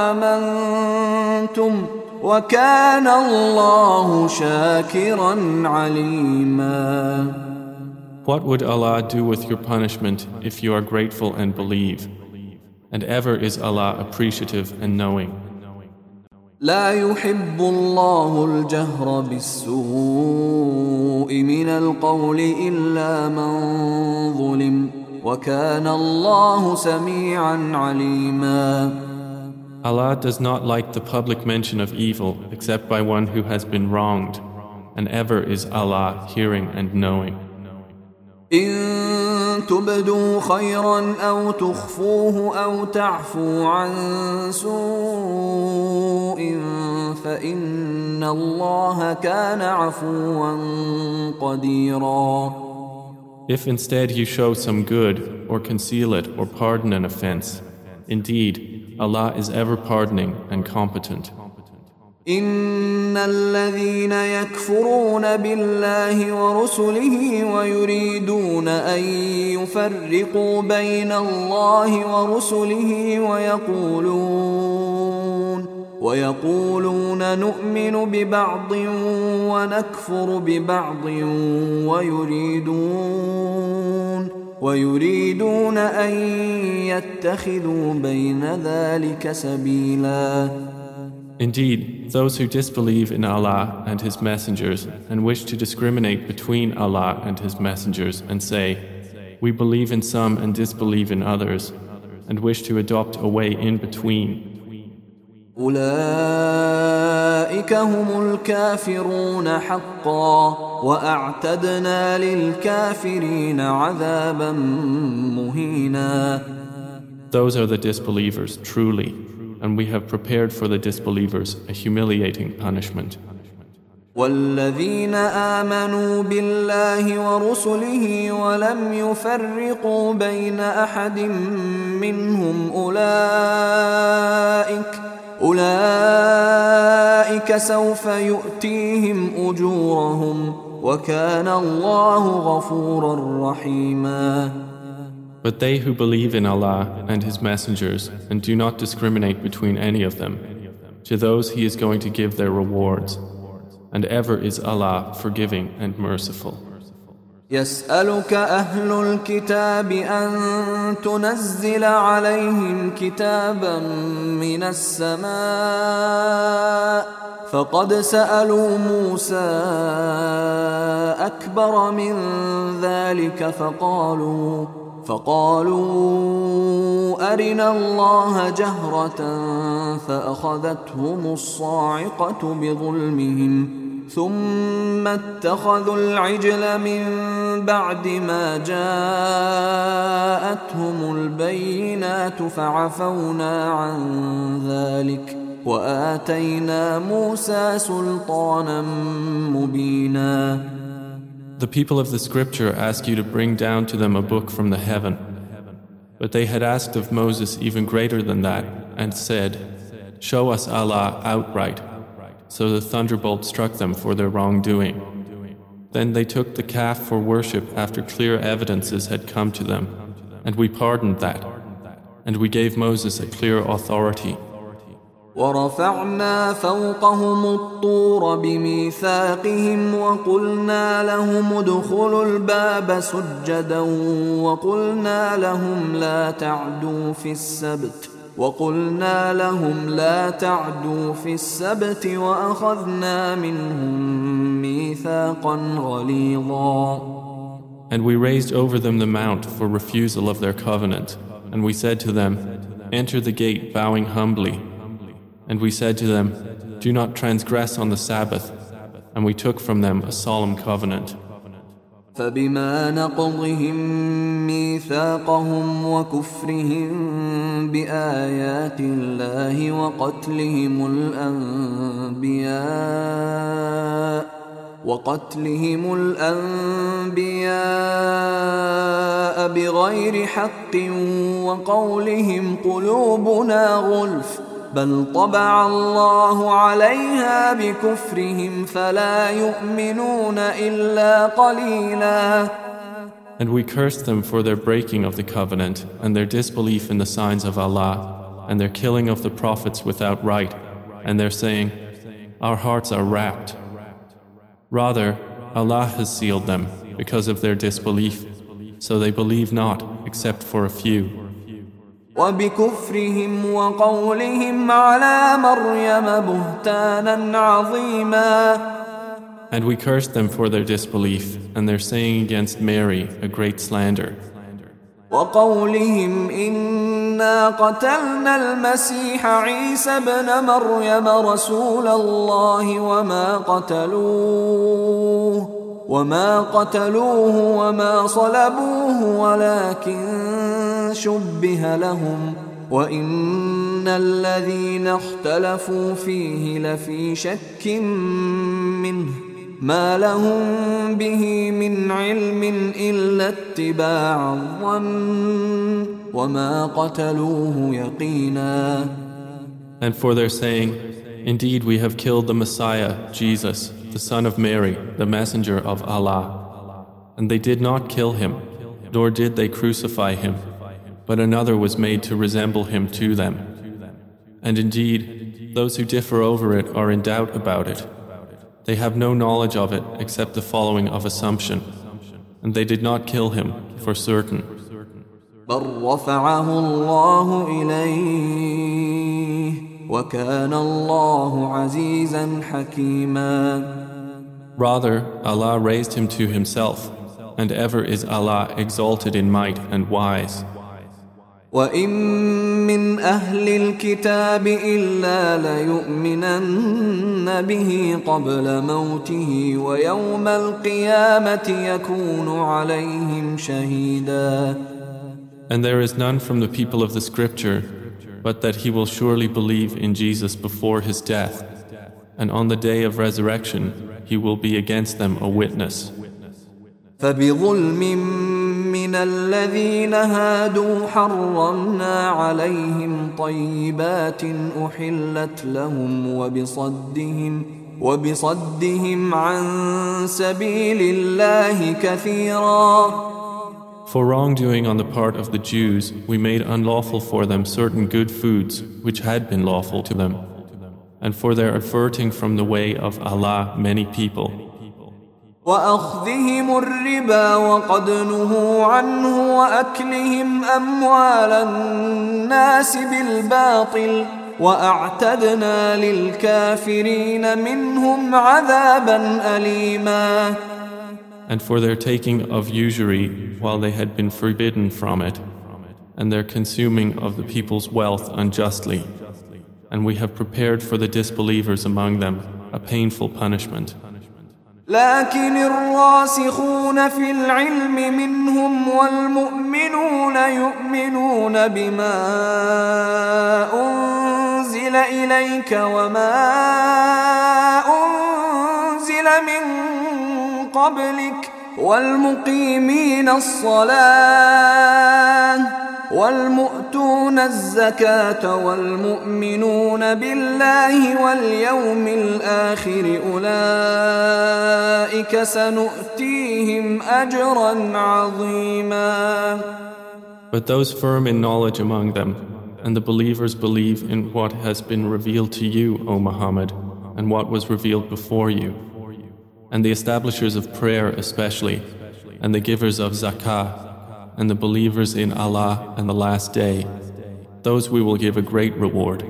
Speaker 1: وآمنتم وكان الله شاكرا عليما.
Speaker 3: What would Allah do with your punishment if you are grateful and believe? And ever is Allah appreciative and knowing.
Speaker 1: لا يحب الله الجهر بالسوء من القول إلا من ظلم وكان الله سميعا عليما.
Speaker 3: Allah does not like the public mention of evil except by one who has been wronged, and ever is Allah hearing and knowing.
Speaker 1: إن تبدوا خيرا أو تخفوه أو تعفو عن سوء فإن الله كان عفوا قديرا.
Speaker 3: If instead you show some good, or conceal it, or pardon an offense, indeed, Allah is ever pardoning and competent.
Speaker 1: إن الذين يكفرون بالله ورسله ويريدون أن يفرقوا بين الله ورسله ويقولون نؤمن ببعض ونكفر ببعض ويريدون أن يتخذوا بين ذلك سبيلا.
Speaker 3: Indeed, those who disbelieve in Allah and His messengers and wish to discriminate between Allah and His messengers and say, we believe in some and disbelieve in others, and wish to adopt a way in between.
Speaker 1: أولئك هم الكافرون حقا وأعتدنا للكافرين عذابا مهينا.
Speaker 3: Those are the disbelievers, truly. And we have prepared for the disbelievers a humiliating punishment.
Speaker 1: والذين آمنوا بالله ورسله ولم يفرقوا بين أحد منهم أولئك سوف يؤتيهم أجورهم وكان الله غفورا رحيما.
Speaker 3: But they who believe in Allah and His messengers and do not discriminate between any of them, to those He is going to give their rewards, and ever is Allah forgiving and merciful.
Speaker 1: يسألك أهل الكتاب أن تنزل عليهم كتابا من السماء فقد سألوا موسى أكبر من ذلك فقالوا أرنا الله جهرة فأخذتهم الصاعقة بظلمهم ثم اتخذوا العجل من بعد ما جاءتهم البينات فعفونا عن ذلك وآتينا موسى سلطانا مبينا.
Speaker 3: The people of the scripture ask you to bring down to them a book from the heaven. But they had asked of Moses even greater than that and said, show us Allah outright. So the thunderbolt struck them for their wrongdoing. Then they took the calf for worship after clear evidences had come to them, and we pardoned that. And we gave Moses a clear authority.
Speaker 1: ورفعنا فوقهم الطور بميثاقهم وقلنا لهم ادخلوا الباب سجدا وقلنا لهم لا تعدوا في السبت وأخذنا منهم ميثاقا غليظا.
Speaker 3: And we raised over them the mount for refusal of their covenant, and we said to them, enter the gate bowing humbly. And we said to them, do not transgress on the Sabbath. And we took from them a solemn covenant.
Speaker 1: فبما نقضهم ميثاقهم وكفرهم بآيات الله وقتلهم الأنبياء بغير حق وقولهم قلوبنا غلف بل طبع الله عليها بكفرهم فلا يؤمنون إلا قليلا.
Speaker 3: And we cursed them for their breaking of the covenant and their disbelief in the signs of Allah and their killing of the prophets without right and their saying, our hearts are wrapped. Rather, Allah has sealed them because of their disbelief, so they believe not except for a few.
Speaker 1: وبكفرهم وقولهم على مريم بهتانا عظيما.
Speaker 3: And we cursed them for their disbelief and their saying against Mary a great slander.
Speaker 1: وقولهم إنا قتلنا المسيح عيسى ابن مريم رسول الله وما قتلوه وما صلبوه ولكن شبه لهم وإن الذين اختلفوا فيه لفي شك منه ما لهم به من علم إلا اتباع الظن وما قتلوه يقينا.
Speaker 3: And for their saying, indeed we have killed the Messiah, Jesus, the son of Mary, the messenger of Allah. And they did not kill him, nor did they crucify him, but another was made to resemble him to them. And indeed, those who differ over it are in doubt about it. They have no knowledge of it except the following of assumption, and they did not kill him for certain.
Speaker 1: بل رفعه الله إليه وكان الله عزيزا حكيما.
Speaker 3: Rather, Allah raised him to himself, and ever is Allah exalted in might and wise.
Speaker 1: وَإِن مِّنْ أَهْلِ الْكِتَابِ إِلَّا لَيُؤْمِنَنَّ بِهِ قَبْلَ مَوْتِهِ وَيَوْمَ الْقِيَامَةِ يَكُونُ عَلَيْهِمْ شَهِيدًا.
Speaker 3: And there is none from the people of the scripture but that he will surely believe in Jesus before his death, and on the day of resurrection he will be against them a witness.
Speaker 1: فبظلم من الذين هادوا حرمنا عليهم طيبات أحلت لهم وبصدهم عن سبيل الله كثيرا.
Speaker 3: For wrongdoing on the part of the Jews, we made unlawful for them certain good foods which had been lawful to them, and for their averting from the way of Allah many people.
Speaker 1: وأخذهم الربا وقد نهوا عنه وأكلهم أموال الناس بالباطل وأعتدنا للكافرين منهم عذابا أليما.
Speaker 3: And for their taking of usury while they had been forbidden from it, and their consuming of the people's wealth unjustly. And we have prepared for the disbelievers among them a painful punishment.
Speaker 1: لكن الراسخون في العلم منهم والمؤمنون يؤمنون بما أنزل إليك وما أنزل من قبلك والمقيمين الصلاة والمؤتون الزكاة والمؤمنون بالله واليوم الآخر أولئك سنؤتيهم أجرا عظيما.
Speaker 3: But those firm in knowledge among them, and the believers believe in what has been revealed to you, O Muhammad, and what was revealed before you, and the establishers of prayer especially, and the givers of zakah, and the believers in Allah and the last day, those we will give a great reward.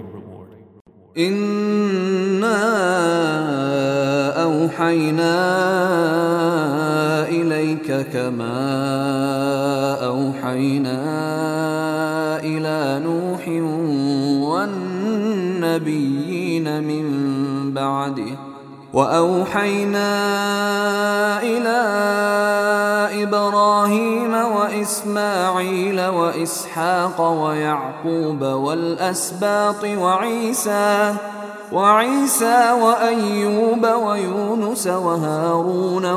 Speaker 1: إِنَّا أَوْحَيْنَا إِلَيْكَ كَمَا أَوْحَيْنَا إلى نوح والنبيين من بعده وأوحينا إلى إبراهيم وإسماعيل وإسحاق ويعقوب والأسباط وعيسى وأيوب ويونس وهارون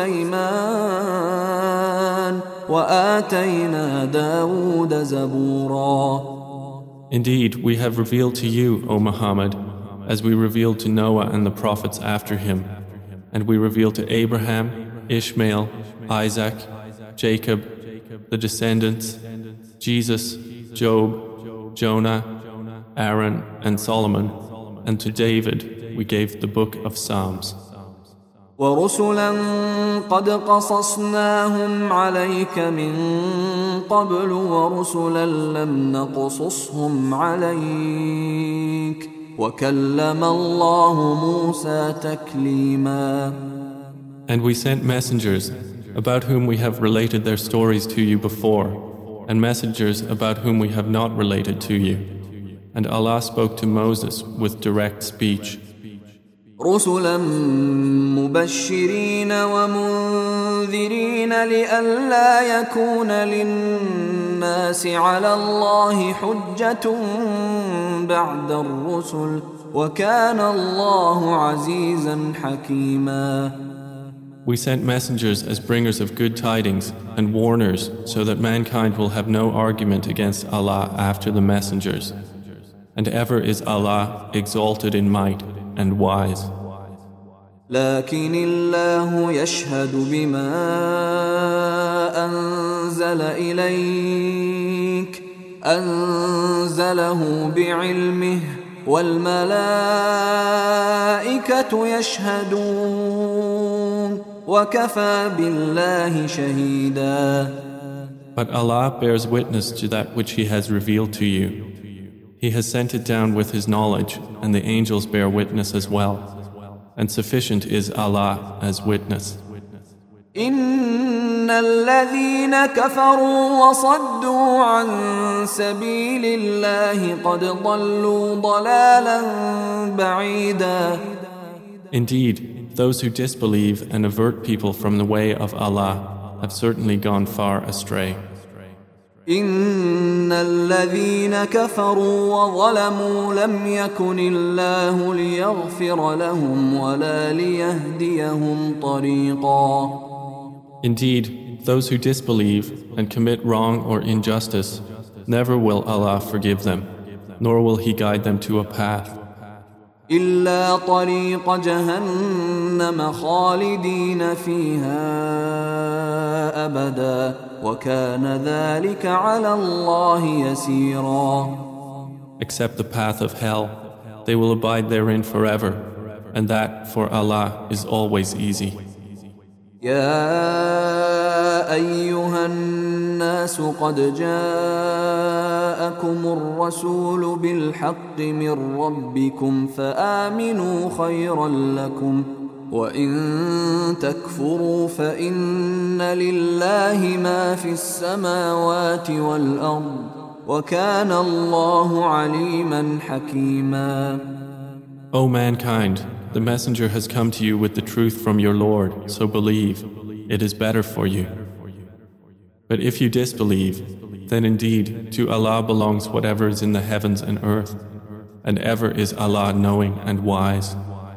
Speaker 1: وسليمان وآتينا داود زبورا.
Speaker 3: Indeed, we have revealed to you, O Muhammad, as we revealed to Noah and the prophets after him, and we revealed to Abraham, Ishmael, Isaac, Jacob, the descendants, Jesus, Job, Jonah, Aaron, and Solomon, and to David we gave the book of Psalms.
Speaker 1: ورسلا قد قصصناهم عليك من قبل ورسلا لم نقصصهم عليك وكلم الله موسى تكليما.
Speaker 3: And we sent messengers about whom we have related their stories to you before, and messengers about whom we have not related to you. And Allah spoke to Moses with direct speech.
Speaker 1: رسلا مبشرين ومنذرين لئلا يكون للناس على الله حجة بعد الرسل وكان الله عزيزا حكيما.
Speaker 3: We sent messengers as bringers of good tidings and warners so that mankind will have no argument against Allah after the messengers. And ever is Allah exalted in might and wise.
Speaker 1: لكن الله يشهد بما أنزل إليك أنزله بعلمه والملائكة يشهدون وكفى بالله شهيدا.
Speaker 3: But Allah bears witness to that which He has revealed to you. He has sent it down with His knowledge, and the angels bear witness as well. And sufficient is Allah as witness.
Speaker 1: إن الذين كفروا وصدوا عن سبيل الله قد ضلوا ضلالا بعيدا.
Speaker 3: Indeed, those who disbelieve and avert people from the way of Allah have certainly gone far astray.
Speaker 1: إن الذين كفروا وظلموا لم يكن الله ليغفر لهم ولا ليهديهم طريقا.
Speaker 3: Indeed, those who disbelieve and commit wrong or injustice, never will Allah forgive them, nor will He guide them to a path.
Speaker 1: إلا طريق جهنم خالدين فيها أبدا وكان ذلك على الله يسيرا.
Speaker 3: Except the path of hell, they will abide therein forever, and that for Allah is always easy.
Speaker 1: يا أيها الناس قد جاءكم الرسول بالحق من ربكم فآمنوا خيرا لكم وإن تكفروا فإن لله ما في السماوات والأرض وكان الله عليما حكيما.
Speaker 3: O mankind, the messenger has come to you with the truth from your Lord, so believe, it is better for you. But if you disbelieve, then indeed to Allah belongs whatever is in the heavens and earth, and ever is Allah knowing and wise.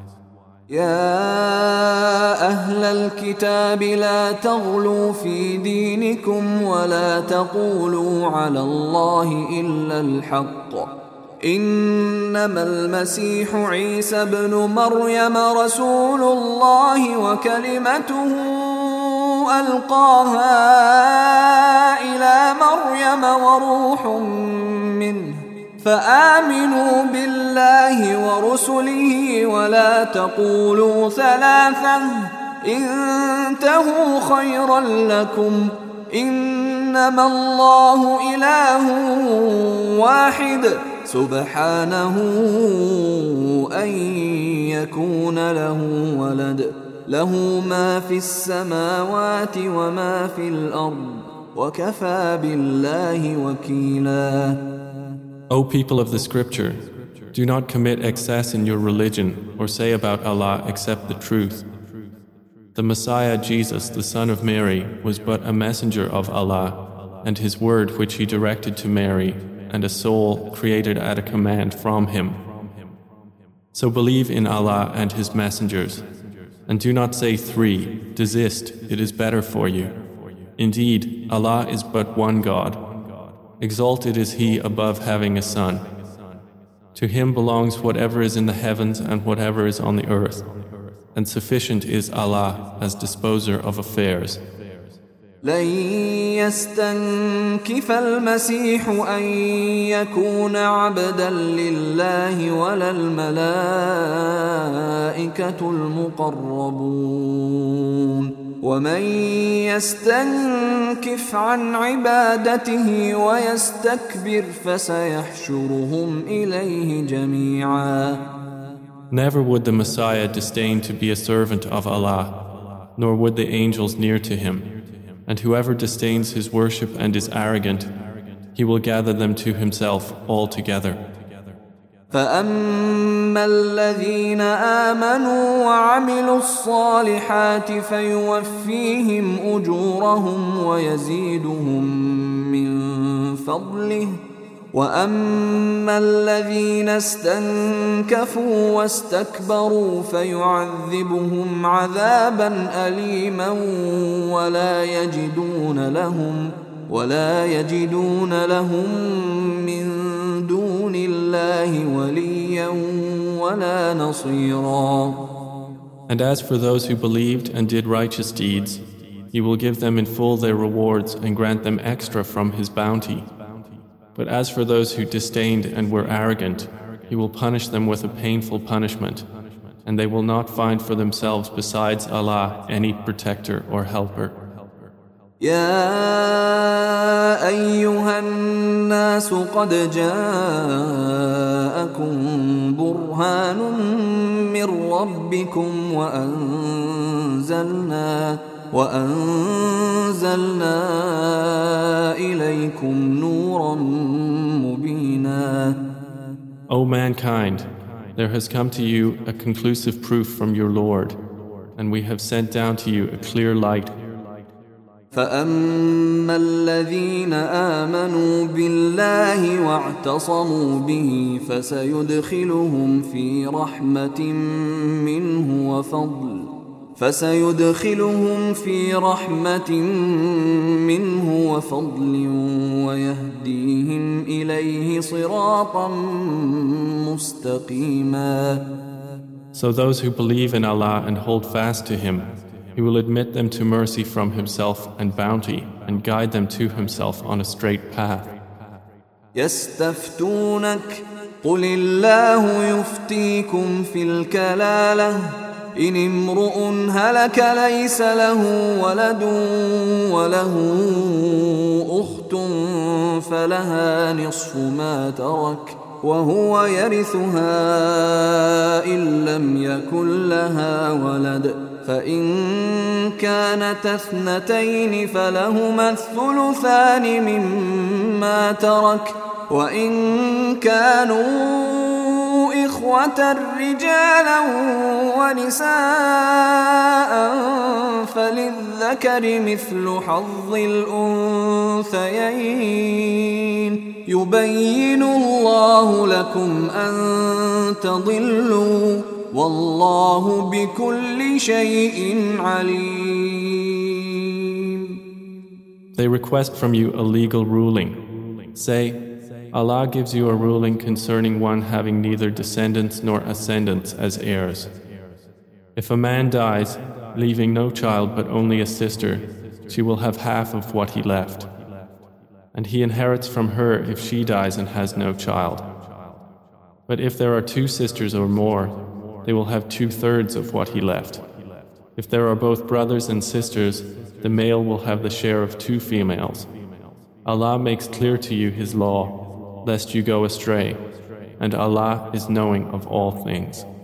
Speaker 1: يا أهل الكتاب لا تغلوا في دينكم ولا تقولوا على الله إلا الحق إنما المسيح عيسى ابن مريم رسول الله وكلمته ألقاها إلى مريم وروح منه فآمنوا بالله ورسله ولا تقولوا ثلاثة انتهوا خيرا لكم إنما الله إله واحد سبحانه أن يكون له ولد له ما في السماوات وما في الأرض وكفى بالله وكيلا.
Speaker 3: O people of the scripture, do not commit excess in your religion or say about Allah except the truth. The Messiah Jesus, the son of Mary, was but a messenger of Allah, and his word which he directed to Mary, and a soul created at a command from him. So believe in Allah and his messengers, and do not say 3, desist, it is better for you. Indeed, Allah is but one God. Exalted is He above having a son. To Him belongs whatever is in the heavens and whatever is on the earth, and sufficient is Allah as disposer of affairs.
Speaker 1: لن يستنكف المسيح أن يكون عبدا لله ولا الملائكة المقربون ومن يستنكف عن عبادته ويستكبر فسيحشرهم إليه جميعا.
Speaker 3: Never would the Messiah disdain to be a servant of Allah, nor would the angels near to him. And whoever disdains his worship and is arrogant, he will gather them to himself all together.
Speaker 1: فأما الذين آمنوا وعملوا الصالحات فيوفيهم أجورهم ويزيدهم من فضله وأما الذين استنكفوا واستكبروا فيعذبهم عذابا أليما ولا يجدون لهم من دون الله وليا ولا نصيرا.
Speaker 3: And as for those who believed and did righteous deeds, He will give them in full their rewards and grant them extra from His bounty. But as for those who disdained and were arrogant, He will punish them with a painful punishment, and they will not find for themselves besides Allah any protector or helper.
Speaker 1: يا أيها الناس قد جاءكم برهان من ربكم وأنزلنا إليكم نورا مبينا.
Speaker 3: O mankind, there has come to you a conclusive proof from your Lord, and we have sent down to you a clear light.
Speaker 1: فأما الذين آمنوا بالله واعتصموا به فسيدخلهم في رحمة منه وفضل ويهديهم إليه صراطا مستقيما.
Speaker 3: So those who believe in Allah and hold fast to Him, He will admit them to mercy from Himself and bounty and guide them to Himself on a straight path.
Speaker 1: يستفتونك قل الله يفتيكم في الكلالة إن امرؤ هلك ليس له ولد وله أخت فلها نصف ما ترك وهو يرثها إن لم يكن لها ولد فإن كانت اثنتين فلهما الثلثان مما ترك وإن كانوا إخوة رجالا ونساء فللذكر مثل حظ الأنثيين يبين الله لكم أن تضلوا والله بكل شيء عليم.
Speaker 3: They request from you a legal ruling. Say, Allah gives you a ruling concerning one having neither descendants nor ascendants as heirs. If a man dies, leaving no child but only a sister, she will have half of what he left. And he inherits from her if she dies and has no child. But if there are 2 sisters or more, they will have 2/3 of what he left. If there are both brothers and sisters, the male will have the share of 2 females. Allah makes clear to you His law, lest you go astray, and Allah is knowing of all things.